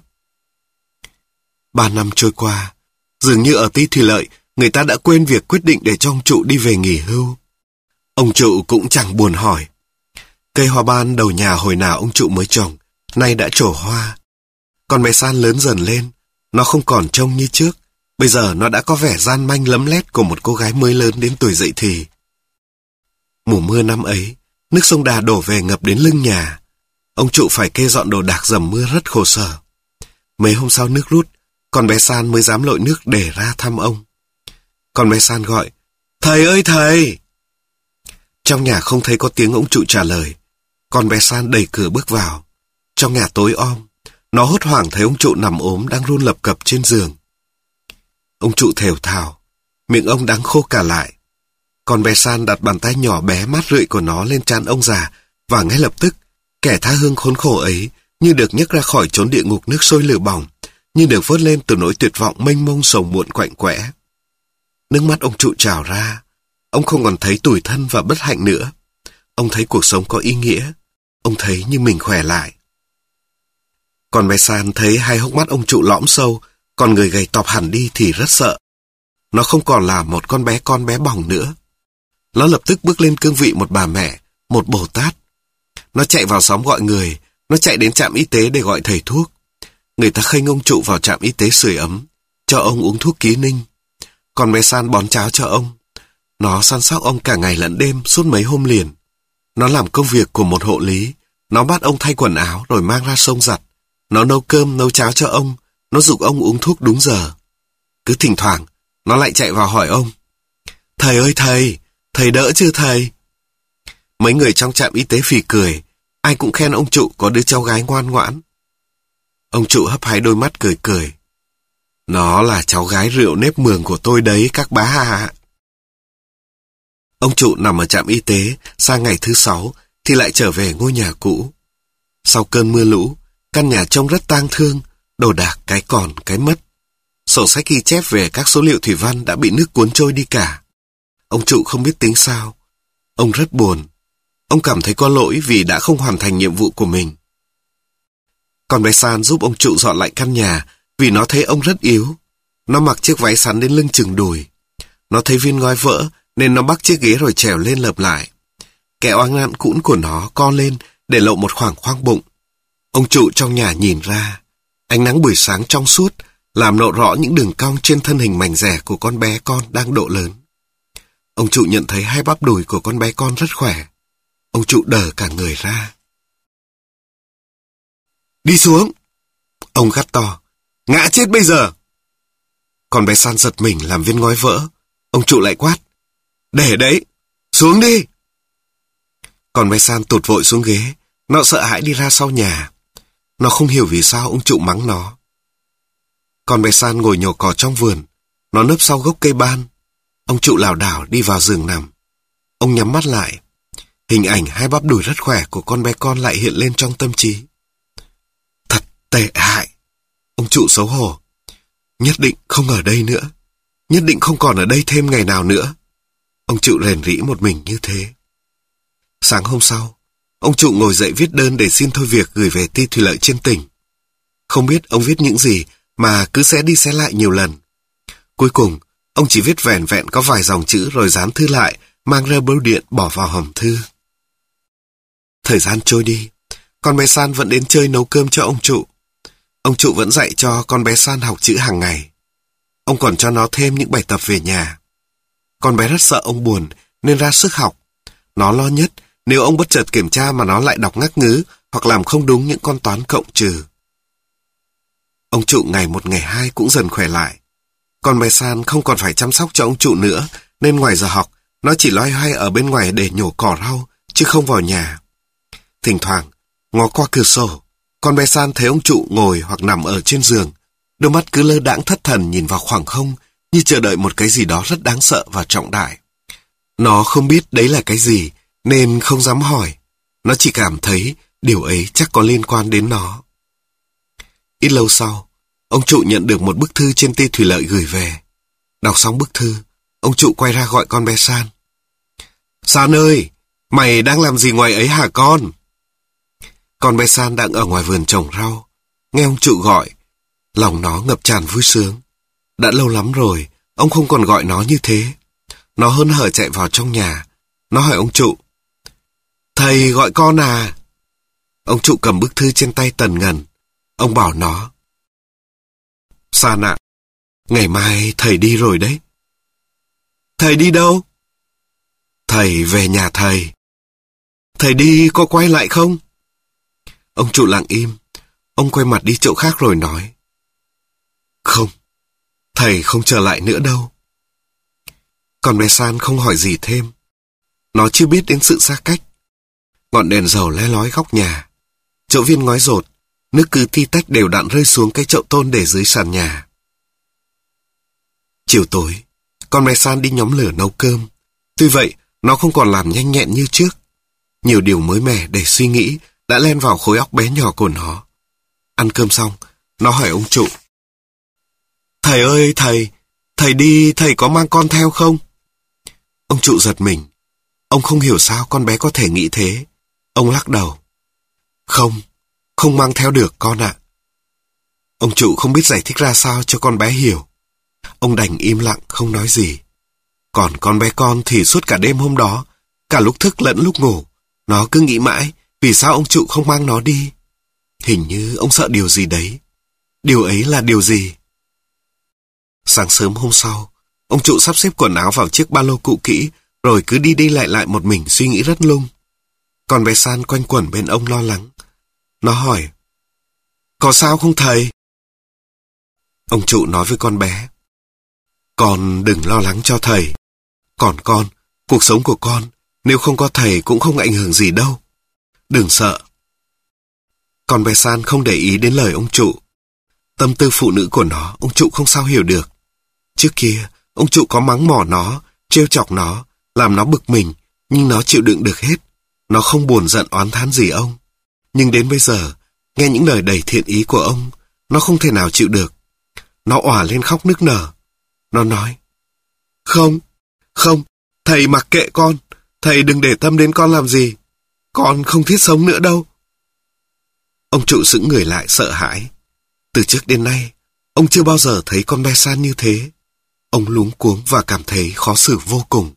Ba năm trôi qua, dường như ở Tí Thủy Lợi, người ta đã quên việc quyết định để cho ông trụ đi về nghỉ hưu. Ông trụ cũng chẳng buồn hỏi. Cây hoa ban đầu nhà hồi nào ông trụ mới trồng, nay đã trổ hoa. Con bé San lớn dần lên, nó không còn trông như trước. Bây giờ nó đã có vẻ gian manh lấm lét của một cô gái mới lớn đến tuổi dậy thì. Mùa mưa năm ấy, nước sông Đà đổ về ngập đến lưng nhà. Ông trụ phải kê dọn đồ đạc dầm mưa rất khổ sở. Mấy hôm sau nước rút, con bé San mới dám lội nước để ra thăm ông. Con bé San gọi, thầy ơi thầy! Trong nhà không thấy có tiếng ông trụ trả lời. Con bé San đẩy cửa bước vào. Trong nhà tối om, nó hốt hoảng thấy ông trụ nằm ốm đang run lập cập trên giường. Ông trụ thều thào, miệng ông đắng khô cả lại. Con bé San đặt bàn tay nhỏ bé mát rượi của nó lên trán ông già, và ngay lập tức, kẻ tha hương khốn khổ ấy như được nhấc ra khỏi chốn địa ngục nước sôi lửa bỏng, như được vớt lên từ nỗi tuyệt vọng mênh mông sầu muộn quạnh quẽ. Nước mắt ông trụ trào ra. Ông không còn thấy tủi thân và bất hạnh nữa. Ông thấy cuộc sống có ý nghĩa. Ông thấy như mình khỏe lại. Còn bé San thấy hai hốc mắt ông trụ lõm sâu, còn người gầy tọp hẳn đi thì rất sợ. Nó không còn là một con bé con bé bỏng nữa. Nó lập tức bước lên cương vị một bà mẹ, một Bồ Tát. Nó chạy vào xóm gọi người, nó chạy đến trạm y tế để gọi thầy thuốc. Người ta khênh ông trụ vào trạm y tế sưởi ấm, cho ông uống thuốc ký ninh. Còn bé San bón cháo cho ông. Nó săn sóc ông cả ngày lẫn đêm suốt mấy hôm liền. Nó làm công việc của một hộ lý. Nó bắt ông thay quần áo rồi mang ra sông giặt. Nó nấu cơm, nấu cháo cho ông. Nó giục ông uống thuốc đúng giờ. Cứ thỉnh thoảng, nó lại chạy vào hỏi ông, thầy ơi thầy, thầy đỡ chưa thầy? Mấy người trong trạm y tế phì cười. Ai cũng khen ông trụ có đứa cháu gái ngoan ngoãn. Ông trụ hấp háy đôi mắt cười cười. Nó là cháu gái rượu nếp mường của tôi đấy các bá ạ. Ông trụ nằm ở trạm y tế, sang ngày thứ sáu thì lại trở về ngôi nhà cũ. Sau cơn mưa lũ, căn nhà trông rất tang thương, đồ đạc cái còn cái mất. Sổ sách ghi chép về các số liệu thủy văn đã bị nước cuốn trôi đi cả. Ông trụ không biết tính sao. Ông rất buồn. Ông cảm thấy có lỗi vì đã không hoàn thành nhiệm vụ của mình. Con bé San giúp ông trụ dọn lại căn nhà vì nó thấy ông rất yếu. Nó mặc chiếc váy sắn đến lưng chừng đùi. Nó thấy viên ngói vỡ, nên nó bắt chiếc ghế rồi trèo lên lợp lại. Cái oáng nạn cũn của nó co lên để lộ một khoảng khoang bụng. Ông trụ trong nhà nhìn ra. Ánh nắng buổi sáng trong suốt làm lộ rõ những đường cong trên thân hình mảnh dẻ của con bé con đang độ lớn. Ông trụ nhận thấy hai bắp đùi của con bé con rất khỏe. Ông trụ đờ cả người ra. Đi xuống! Ông gắt to. Ngã chết bây giờ! Con bé San giật mình làm viên ngói vỡ. Ông trụ lại quát. Để đấy! Xuống đi! Con bé San tụt vội xuống ghế. Nó sợ hãi đi ra sau nhà. Nó không hiểu vì sao ông trụ mắng nó. Con bé San ngồi nhổ cỏ trong vườn. Nó nấp sau gốc cây ban. Ông trụ lảo đảo đi vào giường nằm. Ông nhắm mắt lại. Hình ảnh hai bắp đùi rất khỏe của con bé con lại hiện lên trong tâm trí. Thật tệ hại. Ông trụ xấu hổ. Nhất định không ở đây nữa. Nhất định không còn ở đây thêm ngày nào nữa. Ông trụ rền rĩ một mình như thế. Sáng hôm sau, ông trụ ngồi dậy viết đơn để xin thôi việc gửi về ty thủy lợi trên tỉnh. Không biết ông viết những gì mà cứ xé đi xé lại nhiều lần. Cuối cùng, ông chỉ viết vẻn vẹn có vài dòng chữ rồi dán thư lại, mang ra bưu điện bỏ vào hòm thư. Thời gian trôi đi, con bé San vẫn đến chơi nấu cơm cho ông trụ. Ông trụ vẫn dạy cho con bé San học chữ hàng ngày. Ông còn cho nó thêm những bài tập về nhà. Con bé rất sợ ông buồn nên ra sức học. Nó lo nhất nếu ông bất chợt kiểm tra mà nó lại đọc ngắc ngứ hoặc làm không đúng những con toán cộng trừ. Ông trụ ngày một ngày hai cũng dần khỏe lại. Con bé San không còn phải chăm sóc cho ông trụ nữa, nên ngoài giờ học, nó chỉ loay hoay ở bên ngoài để nhổ cỏ rau, chứ không vào nhà. Thỉnh thoảng, ngó qua cửa sổ, con bé San thấy ông trụ ngồi hoặc nằm ở trên giường, đôi mắt cứ lơ đãng thất thần nhìn vào khoảng không, như chờ đợi một cái gì đó rất đáng sợ và trọng đại. Nó không biết đấy là cái gì, nên không dám hỏi. Nó chỉ cảm thấy điều ấy chắc có liên quan đến nó. Ít lâu sau, ông trụ nhận được một bức thư trên ty thủy lợi gửi về. Đọc xong bức thư, ông trụ quay ra gọi con bé San. San ơi, mày đang làm gì ngoài ấy hả con? Con bé San đang ở ngoài vườn trồng rau. Nghe ông trụ gọi, lòng nó ngập tràn vui sướng. Đã lâu lắm rồi, ông không còn gọi nó như thế. Nó hớn hở chạy vào trong nhà. Nó hỏi ông trụ. Thầy gọi con à? Ông trụ cầm bức thư trên tay tần ngần. Ông bảo nó. San ạ, ngày mai thầy đi rồi đấy. Thầy đi đâu? Thầy về nhà thầy. Thầy đi có quay lại không? Ông trụ lặng im. Ông quay mặt đi chỗ khác rồi nói. Không, thầy không trở lại nữa đâu. Còn bé San không hỏi gì thêm. Nó chưa biết đến sự xa cách. Ngọn đèn dầu le lói góc nhà. Chỗ viên ngói rột, nước cứ ti tách đều đặn rơi xuống cái chậu tôn để dưới sàn nhà. Chiều tối, con bé San đi nhóm lửa nấu cơm. Tuy vậy, nó không còn làm nhanh nhẹn như trước. Nhiều điều mới mẻ để suy nghĩ đã len vào khối óc bé nhỏ của nó. Ăn cơm xong, nó hỏi ông trụ. Thầy ơi thầy, thầy đi thầy có mang con theo không? Ông trụ giật mình. Ông không hiểu sao con bé có thể nghĩ thế. Ông lắc đầu. Không, không mang theo được con ạ. Ông trụ không biết giải thích ra sao cho con bé hiểu. Ông đành im lặng không nói gì. Còn con bé con thì suốt cả đêm hôm đó, cả lúc thức lẫn lúc ngủ, nó cứ nghĩ mãi vì sao ông trụ không mang nó đi. Hình như ông sợ điều gì đấy. Điều ấy là điều gì? Sáng sớm hôm sau, ông trụ sắp xếp quần áo vào chiếc ba lô cũ kỹ, rồi cứ đi đi lại lại một mình suy nghĩ rất lung. Còn bé San quanh quẩn bên ông lo lắng. Nó hỏi, có sao không thầy? Ông trụ nói với con bé, con đừng lo lắng cho thầy. Còn con, cuộc sống của con, nếu không có thầy cũng không ảnh hưởng gì đâu. Đừng sợ. Con bé San không để ý đến lời ông trụ. Tâm tư phụ nữ của nó, ông trụ không sao hiểu được. Trước kia, ông trụ có mắng mỏ nó, trêu chọc nó, làm nó bực mình, nhưng nó chịu đựng được hết. Nó không buồn giận oán thán gì ông. Nhưng đến bây giờ, nghe những lời đầy thiện ý của ông, nó không thể nào chịu được. Nó òa lên khóc nức nở. Nó nói, không, không, thầy mặc kệ con, thầy đừng để tâm đến con làm gì. Con không thiết sống nữa đâu. Ông trụ sững người lại sợ hãi. Từ trước đến nay, ông chưa bao giờ thấy con bé San như thế. Ông luống cuống và cảm thấy khó xử vô cùng.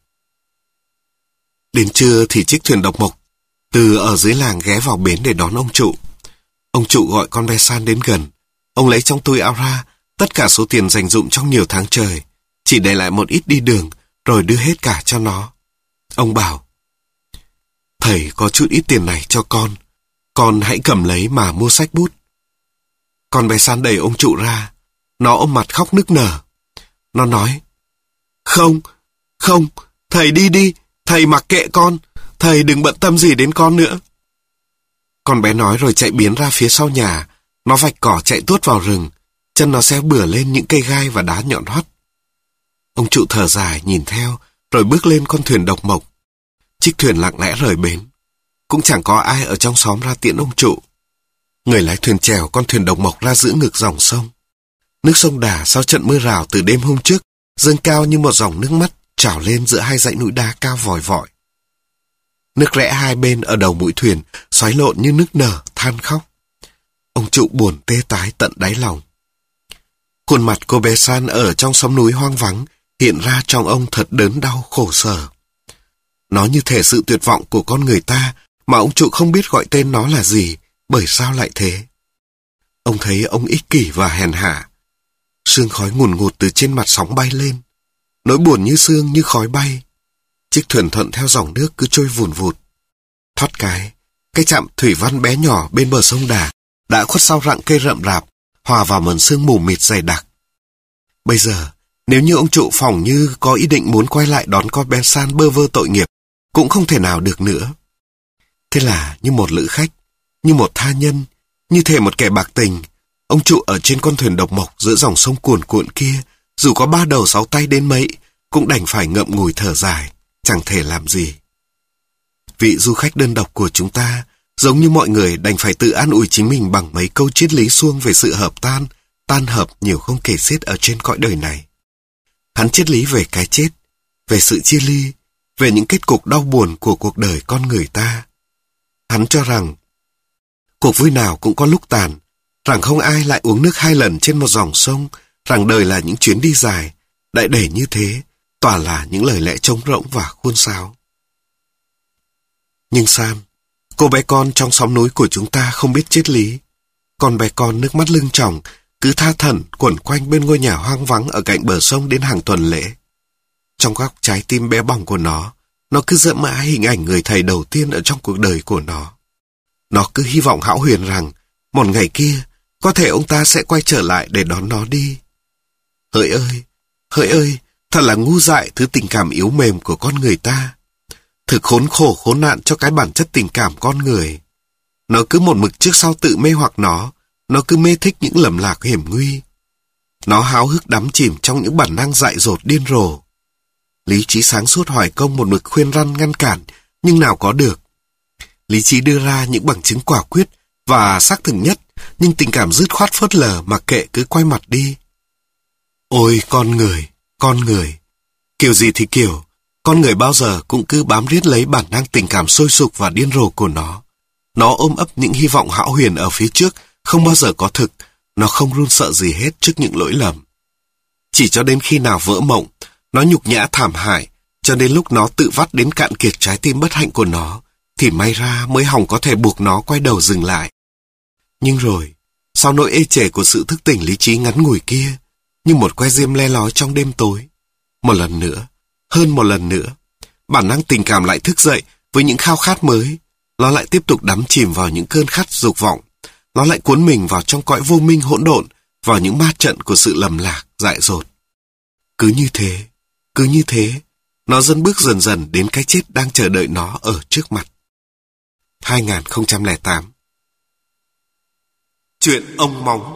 Đến trưa thì chiếc thuyền độc mộc từ ở dưới làng ghé vào bến để đón ông Trụ. Ông Trụ gọi con bé San đến gần. Ông lấy trong túi áo ra tất cả số tiền dành dụm trong nhiều tháng trời, chỉ để lại một ít đi đường, rồi đưa hết cả cho nó. Ông bảo, thầy có chút ít tiền này cho con, con hãy cầm lấy mà mua sách bút. Con bé San đẩy ông Trụ ra, nó ôm mặt khóc nức nở. Nó nói, không, không, thầy đi đi, thầy mặc kệ con, thầy đừng bận tâm gì đến con nữa. Con bé nói rồi chạy biến ra phía sau nhà, nó vạch cỏ chạy tuốt vào rừng, chân nó xéo bừa lên những cây gai và đá nhọn hoắt. Ông Trụ thở dài nhìn theo, rồi bước lên con thuyền độc mộc. Chiếc thuyền lặng lẽ rời bến. Cũng chẳng có ai ở trong xóm ra tiễn ông Trụ. Người lái thuyền chèo con thuyền độc mộc ra giữa ngực dòng sông. Nước sông Đà sau trận mưa rào từ đêm hôm trước dâng cao như một dòng nước mắt trào lên giữa hai dãy núi đá cao vòi vọi. Nước rẽ hai bên ở đầu mũi thuyền xoáy lộn như nước nở than khóc. Ông Trụ buồn tê tái tận đáy lòng. Khuôn mặt cô bé San ở trong xóm núi hoang vắng hiện ra trong ông thật đớn đau khổ sở. Nó như thể sự tuyệt vọng của con người ta mà ông Trụ không biết gọi tên nó là gì, bởi sao lại thế. Ông thấy ông ích kỷ và hèn hạ. Sương khói ngùn ngụt từ trên mặt sóng bay lên. Nỗi buồn như sương như khói bay. Chiếc thuyền thuận theo dòng nước cứ trôi vùn vụt. Thoát cái, cái trạm thủy văn bé nhỏ bên bờ sông Đà đã khuất sau rặng cây rậm rạp, hòa vào màn sương mù mịt dày đặc. Bây giờ, nếu như ông Trụ phỏng như có ý định muốn quay lại đón con bé San bơ vơ tội nghiệp, cũng không thể nào được nữa. Thế là như một lữ khách, như một tha nhân, như thể một kẻ bạc tình, ông Trụ ở trên con thuyền độc mộc giữa dòng sông cuồn cuộn kia, dù có ba đầu sáu tay đến mấy, cũng đành phải ngậm ngùi thở dài, chẳng thể làm gì. Vị du khách đơn độc của chúng ta, giống như mọi người đành phải tự an ủi chính mình bằng mấy câu triết lý suông về sự hợp tan, tan hợp nhiều không kể xiết ở trên cõi đời này. Hắn triết lý về cái chết, về sự chia ly, về những kết cục đau buồn của cuộc đời con người ta. Hắn cho rằng, cuộc vui nào cũng có lúc tàn, rằng không ai lại uống nước hai lần trên một dòng sông, rằng đời là những chuyến đi dài, đại để như thế, toàn là những lời lẽ trống rỗng và khuôn sáo. Nhưng San, cô bé con trong xóm núi của chúng ta không biết triết lý. Con bé con nước mắt lưng tròng, cứ tha thẩn quẩn quanh bên ngôi nhà hoang vắng ở cạnh bờ sông đến hàng tuần lễ. Trong góc trái tim bé bỏng của nó, nó cứ dẫm mãi hình ảnh người thầy đầu tiên ở trong cuộc đời của nó. Nó cứ hy vọng hão huyền rằng, một ngày kia, có thể ông ta sẽ quay trở lại để đón nó đi. Hỡi ơi, hỡi ơi, thật là ngu dại thứ tình cảm yếu mềm của con người ta. Thực khốn khổ khốn nạn cho cái bản chất tình cảm con người. Nó cứ một mực trước sau tự mê hoặc nó, nó cứ mê thích những lầm lạc hiểm nguy. Nó háo hức đắm chìm trong những bản năng dại dột điên rồ. Lý trí sáng suốt hỏi công một mực khuyên răn ngăn cản, nhưng nào có được. Lý trí đưa ra những bằng chứng quả quyết và xác thực nhất, nhưng tình cảm dứt khoát phớt lờ mặc kệ cứ quay mặt đi. Ôi con người, con người, kiểu gì thì kiểu, con người bao giờ cũng cứ bám riết lấy bản năng tình cảm sôi sục và điên rồ của nó. Nó ôm ấp những hy vọng hão huyền ở phía trước, không bao giờ có thực, nó không run sợ gì hết trước những lỗi lầm. Chỉ cho đến khi nào vỡ mộng, nó nhục nhã thảm hại, cho đến lúc nó tự vắt đến cạn kiệt trái tim bất hạnh của nó, thì may ra mới hòng có thể buộc nó quay đầu dừng lại. Nhưng rồi, sau nỗi ê chề của sự thức tỉnh lý trí ngắn ngủi kia, như một que diêm le lói trong đêm tối, một lần nữa, hơn một lần nữa, bản năng tình cảm lại thức dậy với những khao khát mới. Nó lại tiếp tục đắm chìm vào những cơn khát dục vọng. Nó lại cuốn mình vào trong cõi vô minh hỗn độn, vào những ma trận của sự lầm lạc, dại dột. Cứ như thế, cứ như thế, nó dần bước dần dần đến cái chết đang chờ đợi nó ở trước mặt. hai nghìn không trăm lẻ tám. Chuyện ông Móng.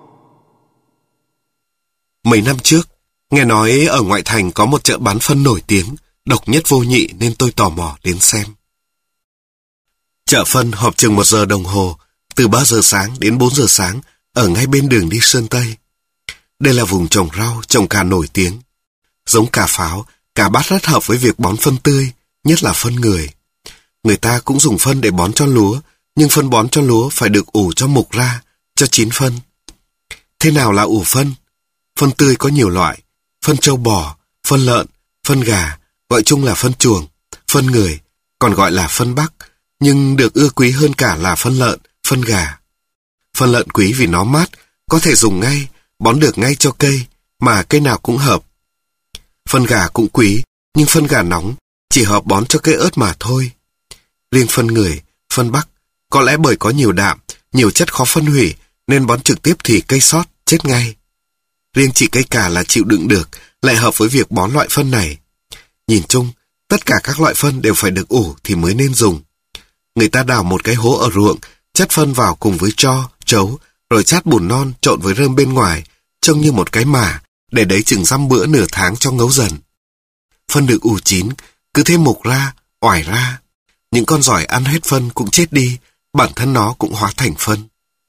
Mấy năm trước, nghe nói ở ngoại thành có một chợ bán phân nổi tiếng, độc nhất vô nhị nên tôi tò mò đến xem. Chợ phân họp chừng một giờ đồng hồ, từ ba giờ sáng đến bốn giờ sáng, ở ngay bên đường đi Sơn Tây. Đây là vùng trồng rau, trồng cà nổi tiếng. Giống cà pháo, cà bát rất hợp với việc bón phân tươi, nhất là phân người. Người ta cũng dùng phân để bón cho lúa, nhưng phân bón cho lúa phải được ủ cho mục ra, cho chín phân. Thế nào là ủ phân? Phân tươi có nhiều loại, phân trâu bò, phân lợn, phân gà, gọi chung là phân chuồng, phân người, còn gọi là phân bắc, nhưng được ưa quý hơn cả là phân lợn, phân gà. Phân lợn quý vì nó mát, có thể dùng ngay, bón được ngay cho cây, mà cây nào cũng hợp. Phân gà cũng quý, nhưng phân gà nóng, chỉ hợp bón cho cây ớt mà thôi. Riêng phân người, phân bắc, có lẽ bởi có nhiều đạm, nhiều chất khó phân hủy, nên bón trực tiếp thì cây sót, chết ngay. Riêng chỉ cây cà là chịu đựng được, lại hợp với việc bón loại phân này. Nhìn chung, tất cả các loại phân đều phải được ủ thì mới nên dùng. Người ta đào một cái hố ở ruộng, chất phân vào cùng với tro, trấu, rồi chát bùn non trộn với rơm bên ngoài, trông như một cái mả, để đấy chừng dăm bữa nửa tháng cho ngấu dần. Phân được ủ chín, cứ thế mục ra, oải ra. Những con giỏi ăn hết phân cũng chết đi, bản thân nó cũng hóa thành phân.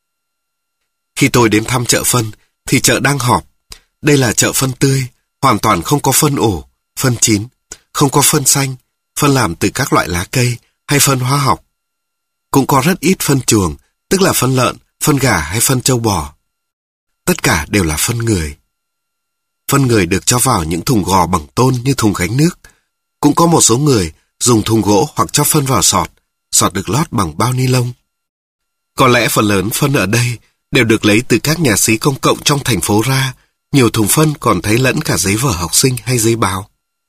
Khi tôi đến thăm chợ phân, thì chợ đang họp. Đây là chợ phân tươi, hoàn toàn không có phân ủ, phân chín, không có phân xanh, phân làm từ các loại lá cây hay phân hóa học. Cũng có rất ít phân chuồng, tức là phân lợn, phân gà hay phân trâu bò. Tất cả đều là phân người. Phân người được cho vào những thùng gò bằng tôn như thùng gánh nước. Cũng có một số người dùng thùng gỗ hoặc cho phân vào sọt, sọt được lót bằng bao ni lông. Có lẽ phần lớn phân ở đây đều được lấy từ các nhà xí công cộng trong thành phố ra, nhiều thùng phân còn thấy lẫn cả giấy vở học sinh hay giấy báo.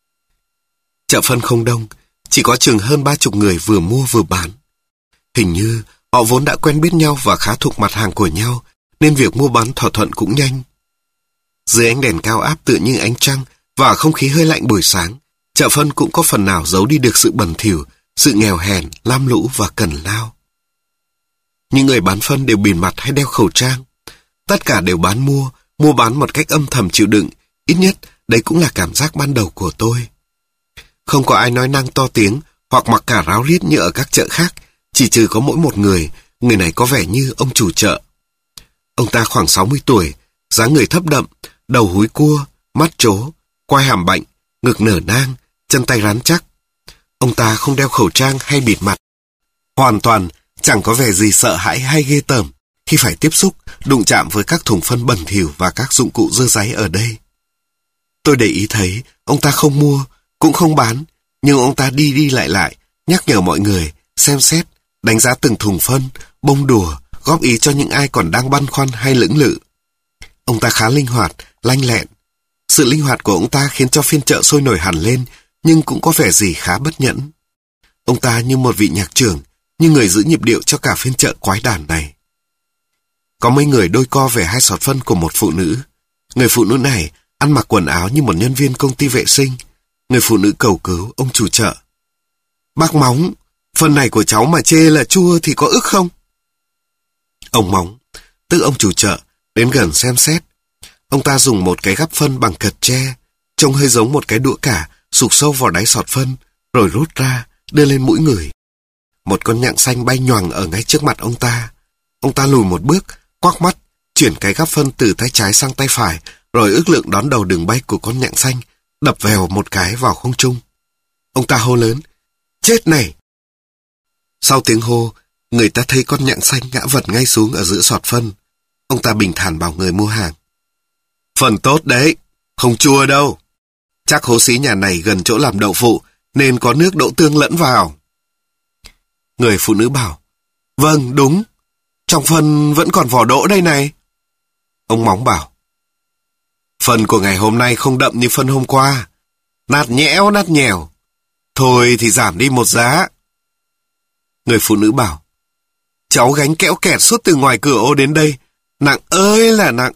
Chợ phân không đông, chỉ có chừng hơn ba chục người vừa mua vừa bán. Hình như họ vốn đã quen biết nhau và khá thuộc mặt hàng của nhau, nên việc mua bán thỏa thuận cũng nhanh. Dưới ánh đèn cao áp tựa như ánh trăng và không khí hơi lạnh buổi sáng, chợ phân cũng có phần nào giấu đi được sự bẩn thỉu, sự nghèo hèn, lam lũ và cần lao. Những người bán phân đều bịt mặt hay đeo khẩu trang. Tất cả đều bán mua, mua bán một cách âm thầm chịu đựng, ít nhất đấy cũng là cảm giác ban đầu của tôi. Không có ai nói năng to tiếng hoặc mặc cả ráo riết như ở các chợ khác, chỉ trừ có mỗi một người, người này có vẻ như ông chủ chợ. Ông ta khoảng sáu mươi tuổi, dáng người thấp đậm, đầu húi cua, mắt trố, quai hàm bệnh, ngực nở nang, chân tay rắn chắc. Ông ta không đeo khẩu trang hay bịt mặt. Hoàn toàn chẳng có vẻ gì sợ hãi hay ghê tởm khi phải tiếp xúc, đụng chạm với các thùng phân bẩn thỉu và các dụng cụ dơ dáy ở đây. Tôi để ý thấy ông ta không mua, cũng không bán, nhưng ông ta đi đi lại lại, nhắc nhở mọi người, xem xét, đánh giá từng thùng phân, bông đùa, góp ý cho những ai còn đang băn khoăn hay lưỡng lự. Ông ta khá linh hoạt, lanh lẹn. Sự linh hoạt của ông ta khiến cho phiên chợ sôi nổi hẳn lên, nhưng cũng có vẻ gì khá bất nhẫn. Ông ta như một vị nhạc trưởng, như người giữ nhịp điệu cho cả phiên chợ quái đản này. Có mấy người đôi co về hai sọt phân của một phụ nữ. Người phụ nữ này ăn mặc quần áo như một nhân viên công ty vệ sinh. Người phụ nữ cầu cứu ông chủ chợ. Bác Móng, phân này của cháu mà chê là chua thì có ức không? Ông Móng, tức ông chủ chợ, đến gần xem xét. Ông ta dùng một cái gắp phân bằng cật tre, trông hơi giống một cái đũa cả, sụp sâu vào đáy sọt phân, rồi rút ra, đưa lên mũi người. Một con nhặng xanh bay nhoằng ở ngay trước mặt ông ta. Ông ta lùi một bước, quắc mắt, chuyển cái gắp phân từ tay trái sang tay phải, rồi ước lượng đón đầu đường bay của con nhặng xanh, đập vèo một cái vào không trung. Ông ta hô lớn, chết này! Sau tiếng hô, người ta thấy con nhặng xanh ngã vật ngay xuống ở giữa sọt phân. Ông ta bình thản bảo người mua hàng. Phần tốt đấy, không chua đâu. Chắc hố xí nhà này gần chỗ làm đậu phụ, nên có nước đậu tương lẫn vào. Người phụ nữ bảo, vâng, đúng. Trong phân vẫn còn vỏ đỗ đây này. Ông Móng bảo, phân của ngày hôm nay không đậm như phân hôm qua. Nát nhẽo nát nhèo. Thôi thì giảm đi một giá. Người phụ nữ bảo, cháu gánh kẽo kẹt suốt từ ngoài cửa ô đến đây. Nặng ơi là nặng.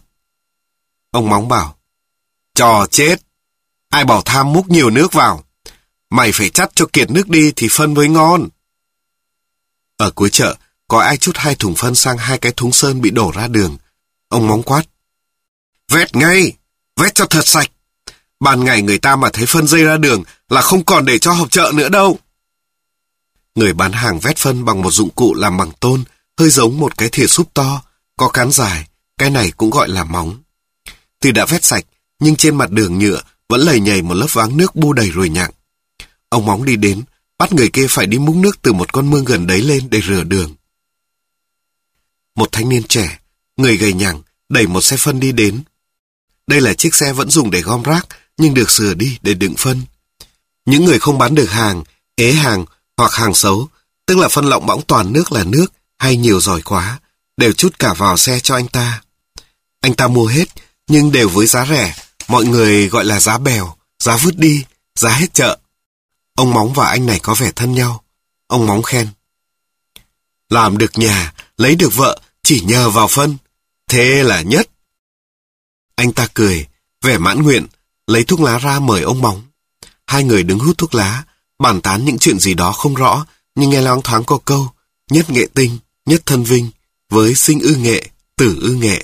Ông Móng bảo, trò chết. Ai bảo tham múc nhiều nước vào. Mày phải chắt cho kiệt nước đi thì phân mới ngon. Ở cuối chợ, có ai chút hai thùng phân sang hai cái thúng sơn bị đổ ra đường. Ông Móng quát, vét ngay, vét cho thật sạch. Ban ngày người ta mà thấy phân dây ra đường là không còn để cho họp chợ nữa đâu. Người bán hàng vét phân bằng một dụng cụ làm bằng tôn, hơi giống một cái thìa súp to, có cán dài, cái này cũng gọi là móng. Tuy đã vét sạch, nhưng trên mặt đường nhựa vẫn lầy nhầy một lớp váng nước bu đầy ruồi nhặng. Ông Móng đi đến, bắt người kia phải đi múc nước từ một con mương gần đấy lên để rửa đường. Một thanh niên trẻ, người gầy nhẳng, đẩy một xe phân đi đến. Đây là chiếc xe vẫn dùng để gom rác, nhưng được sửa đi để đựng phân. Những người không bán được hàng, ế hàng hoặc hàng xấu, tức là phân lọng bõng toàn nước là nước hay nhiều giỏi quá, đều trút cả vào xe cho anh ta. Anh ta mua hết, nhưng đều với giá rẻ, mọi người gọi là giá bèo, giá vứt đi, giá hết chợ. Ông Móng và anh này có vẻ thân nhau. Ông Móng khen: làm được nhà, lấy được vợ, chỉ nhờ vào phân. Thế là nhất. Anh ta cười, vẻ mãn nguyện, lấy thuốc lá ra mời ông Móng. Hai người đứng hút thuốc lá, bàn tán những chuyện gì đó không rõ, nhưng nghe loáng thoáng có câu: nhất nghệ tinh, nhất thân vinh, với sinh ư nghệ, tử ư nghệ.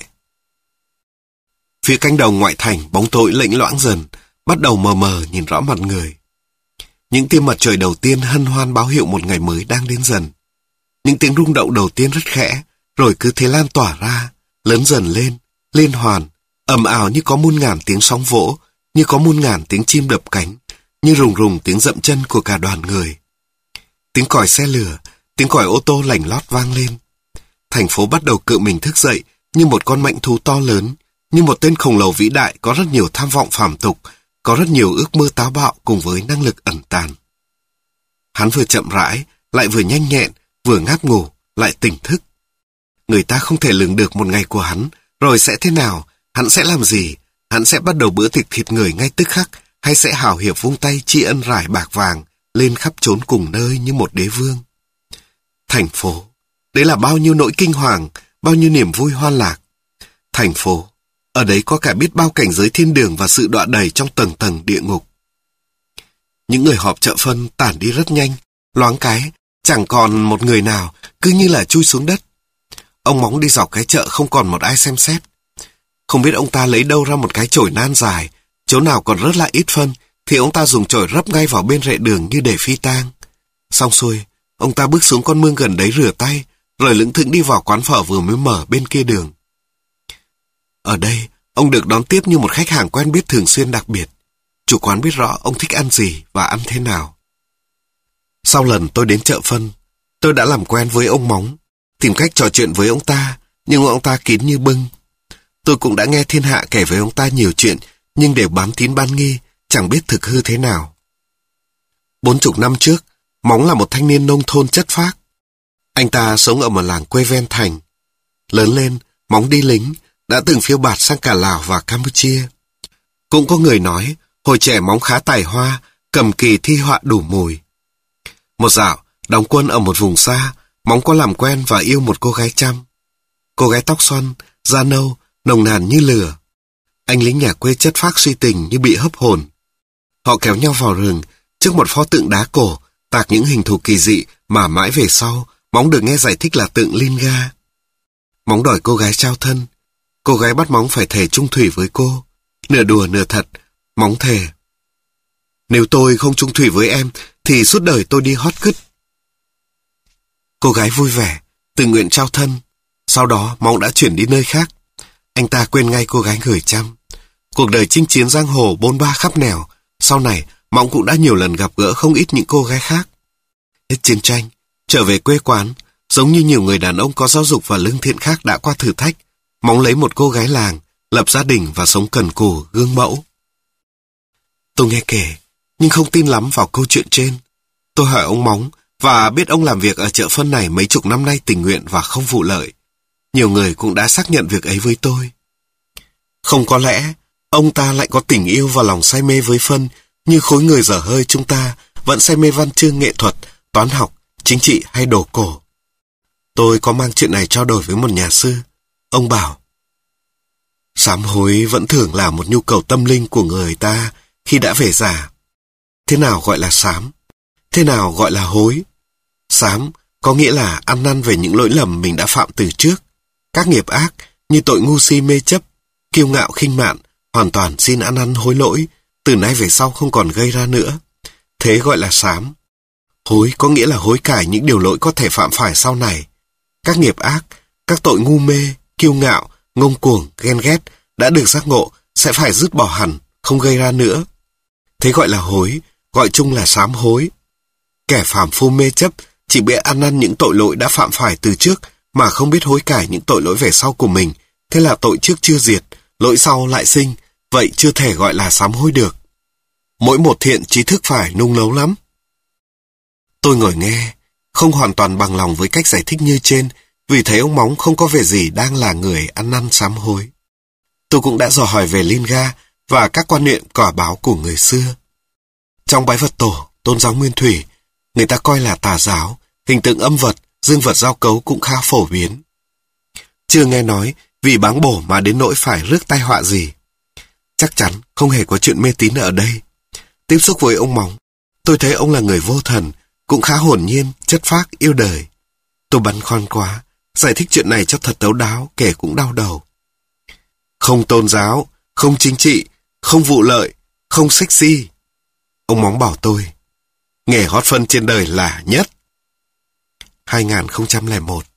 Phía cánh đồng ngoại thành, bóng tối lệnh loãng dần, bắt đầu mờ mờ nhìn rõ mặt người. Những tia mặt trời đầu tiên hân hoan báo hiệu một ngày mới đang đến dần. Những tiếng rung động đầu tiên rất khẽ, rồi cứ thế lan tỏa ra, lớn dần lên, liên hoàn, ầm ào như có muôn ngàn tiếng sóng vỗ, như có muôn ngàn tiếng chim đập cánh, như rùng rùng tiếng dậm chân của cả đoàn người. Tiếng còi xe lửa, tiếng còi ô tô lảnh lót vang lên. Thành phố bắt đầu cự mình thức dậy như một con mãnh thú to lớn, như một tên khổng lồ vĩ đại có rất nhiều tham vọng phàm tục, có rất nhiều ước mơ táo bạo cùng với năng lực ẩn tàng. Hắn vừa chậm rãi, lại vừa nhanh nhẹn, vừa ngáp ngủ, lại tỉnh thức. Người ta không thể lường được một ngày của hắn, rồi sẽ thế nào, hắn sẽ làm gì, hắn sẽ bắt đầu bữa tiệc thịt người ngay tức khắc, hay sẽ hào hiệp vung tay tri ân rải bạc vàng, lên khắp trốn cùng nơi như một đế vương. Thành phố, đấy là bao nhiêu nỗi kinh hoàng, bao nhiêu niềm vui hoan lạc. Thành phố, ở đấy có cả biết bao cảnh giới thiên đường và sự đọa đầy trong tầng tầng địa ngục. Những người họp chợ phân tản đi rất nhanh, loáng cái, chẳng còn một người nào, cứ như là chui xuống đất. Ông Móng đi dọc cái chợ không còn một ai xem xét. Không biết ông ta lấy đâu ra một cái chổi nan dài, chỗ nào còn rất là ít phân, thì ông ta dùng chổi rấp ngay vào bên rẽ đường như để phi tang. Xong xuôi, ông ta bước xuống con mương gần đấy rửa tay, rồi lững thững đi vào quán phở vừa mới mở bên kia đường. Ở đây, ông được đón tiếp như một khách hàng quen biết thường xuyên đặc biệt. Chủ quán biết rõ ông thích ăn gì và ăn thế nào. Sau lần tôi đến chợ phân, tôi đã làm quen với ông Móng, tìm cách trò chuyện với ông ta, nhưng ông ta kín như bưng. Tôi cũng đã nghe thiên hạ kể với ông ta nhiều chuyện, nhưng đều bám tín bán nghi, chẳng biết thực hư thế nào. Bốn chục năm trước, Móng là một thanh niên nông thôn chất phác. Anh ta sống ở một làng quê ven thành. Lớn lên, Móng đi lính, đã từng phiêu bạt sang cả Lào và Campuchia. Cũng có người nói, hồi trẻ Móng khá tài hoa, cầm kỳ thi họa đủ mùi. Một dạo, đóng quân ở một vùng xa, Móng có làm quen và yêu một cô gái Chăm. Cô gái tóc xoăn, da nâu, nồng nàn như lửa. Anh lính nhà quê chất phác suy tình như bị hấp hồn. Họ kéo nhau vào rừng, trước một pho tượng đá cổ, tạc những hình thù kỳ dị mà mãi về sau, Móng được nghe giải thích là tượng Linga. Móng đòi cô gái trao thân. Cô gái bắt Móng phải thề chung thủy với cô. Nửa đùa nửa thật, Móng thề: nếu tôi không chung thủy với em, thì suốt đời tôi đi hót cứt. Cô gái vui vẻ, tự nguyện trao thân. Sau đó, Móng đã chuyển đi nơi khác. Anh ta quên ngay cô gái người Chăm. Cuộc đời chinh chiến giang hồ bôn ba khắp nẻo. Sau này, Móng cũng đã nhiều lần gặp gỡ không ít những cô gái khác. Hết chiến tranh, trở về quê quán, giống như nhiều người đàn ông có giáo dục và lương thiện khác đã qua thử thách, Móng lấy một cô gái làng, lập gia đình và sống cần cù, gương mẫu. Tôi nghe kể, nhưng không tin lắm vào câu chuyện trên. Tôi hỏi ông Móng, và biết ông làm việc ở chợ phân này mấy chục năm nay tình nguyện và không vụ lợi. Nhiều người cũng đã xác nhận việc ấy với tôi. Không có lẽ, ông ta lại có tình yêu và lòng say mê với phân, như khối người dở hơi chúng ta vẫn say mê văn chương nghệ thuật, toán học, chính trị hay đồ cổ. Tôi có mang chuyện này trao đổi với một nhà sư. Ông bảo, sám hối vẫn thường là một nhu cầu tâm linh của người ta khi đã về già. Thế nào gọi là sám? Thế nào gọi là hối? Sám có nghĩa là ăn năn về những lỗi lầm mình đã phạm từ trước. Các nghiệp ác như tội ngu si mê chấp, kiêu ngạo khinh mạn, hoàn toàn xin ăn năn hối lỗi, từ nay về sau không còn gây ra nữa. Thế gọi là sám. Hối có nghĩa là hối cải những điều lỗi có thể phạm phải sau này. Các nghiệp ác, các tội ngu mê, kiêu ngạo, ngông cuồng, ghen ghét đã được giác ngộ sẽ phải dứt bỏ hẳn, không gây ra nữa. Thế gọi là hối, gọi chung là sám hối. Kẻ phàm phu mê chấp chỉ biết ăn năn những tội lỗi đã phạm phải từ trước mà không biết hối cải những tội lỗi về sau của mình. Thế là tội trước chưa diệt, lỗi sau lại sinh, vậy chưa thể gọi là sám hối được. Mỗi một thiện trí thức phải nung nấu lắm. Tôi ngồi nghe, không hoàn toàn bằng lòng với cách giải thích như trên, vì thấy ông Móng không có vẻ gì đang là người ăn năn sám hối. Tôi cũng đã dò hỏi về Linga và các quan niệm cỏ báo của người xưa. Trong bái vật tổ, tôn giáo nguyên thủy, người ta coi là tà giáo, hình tượng âm vật, dương vật giao cấu cũng khá phổ biến. Chưa nghe nói vì báng bổ mà đến nỗi phải rước tai họa gì. Chắc chắn không hề có chuyện mê tín ở đây. Tiếp xúc với ông Móng, tôi thấy ông là người vô thần, cũng khá hồn nhiên, chất phác, yêu đời. Tôi băn khoăn quá, giải thích chuyện này cho thật thấu đáo, kể cũng đau đầu. Không tôn giáo, không chính trị, không vụ lợi, không sexy. Ông Móng bảo tôi, nghề hót phân trên đời là nhất. hai nghìn không trăm lẻ một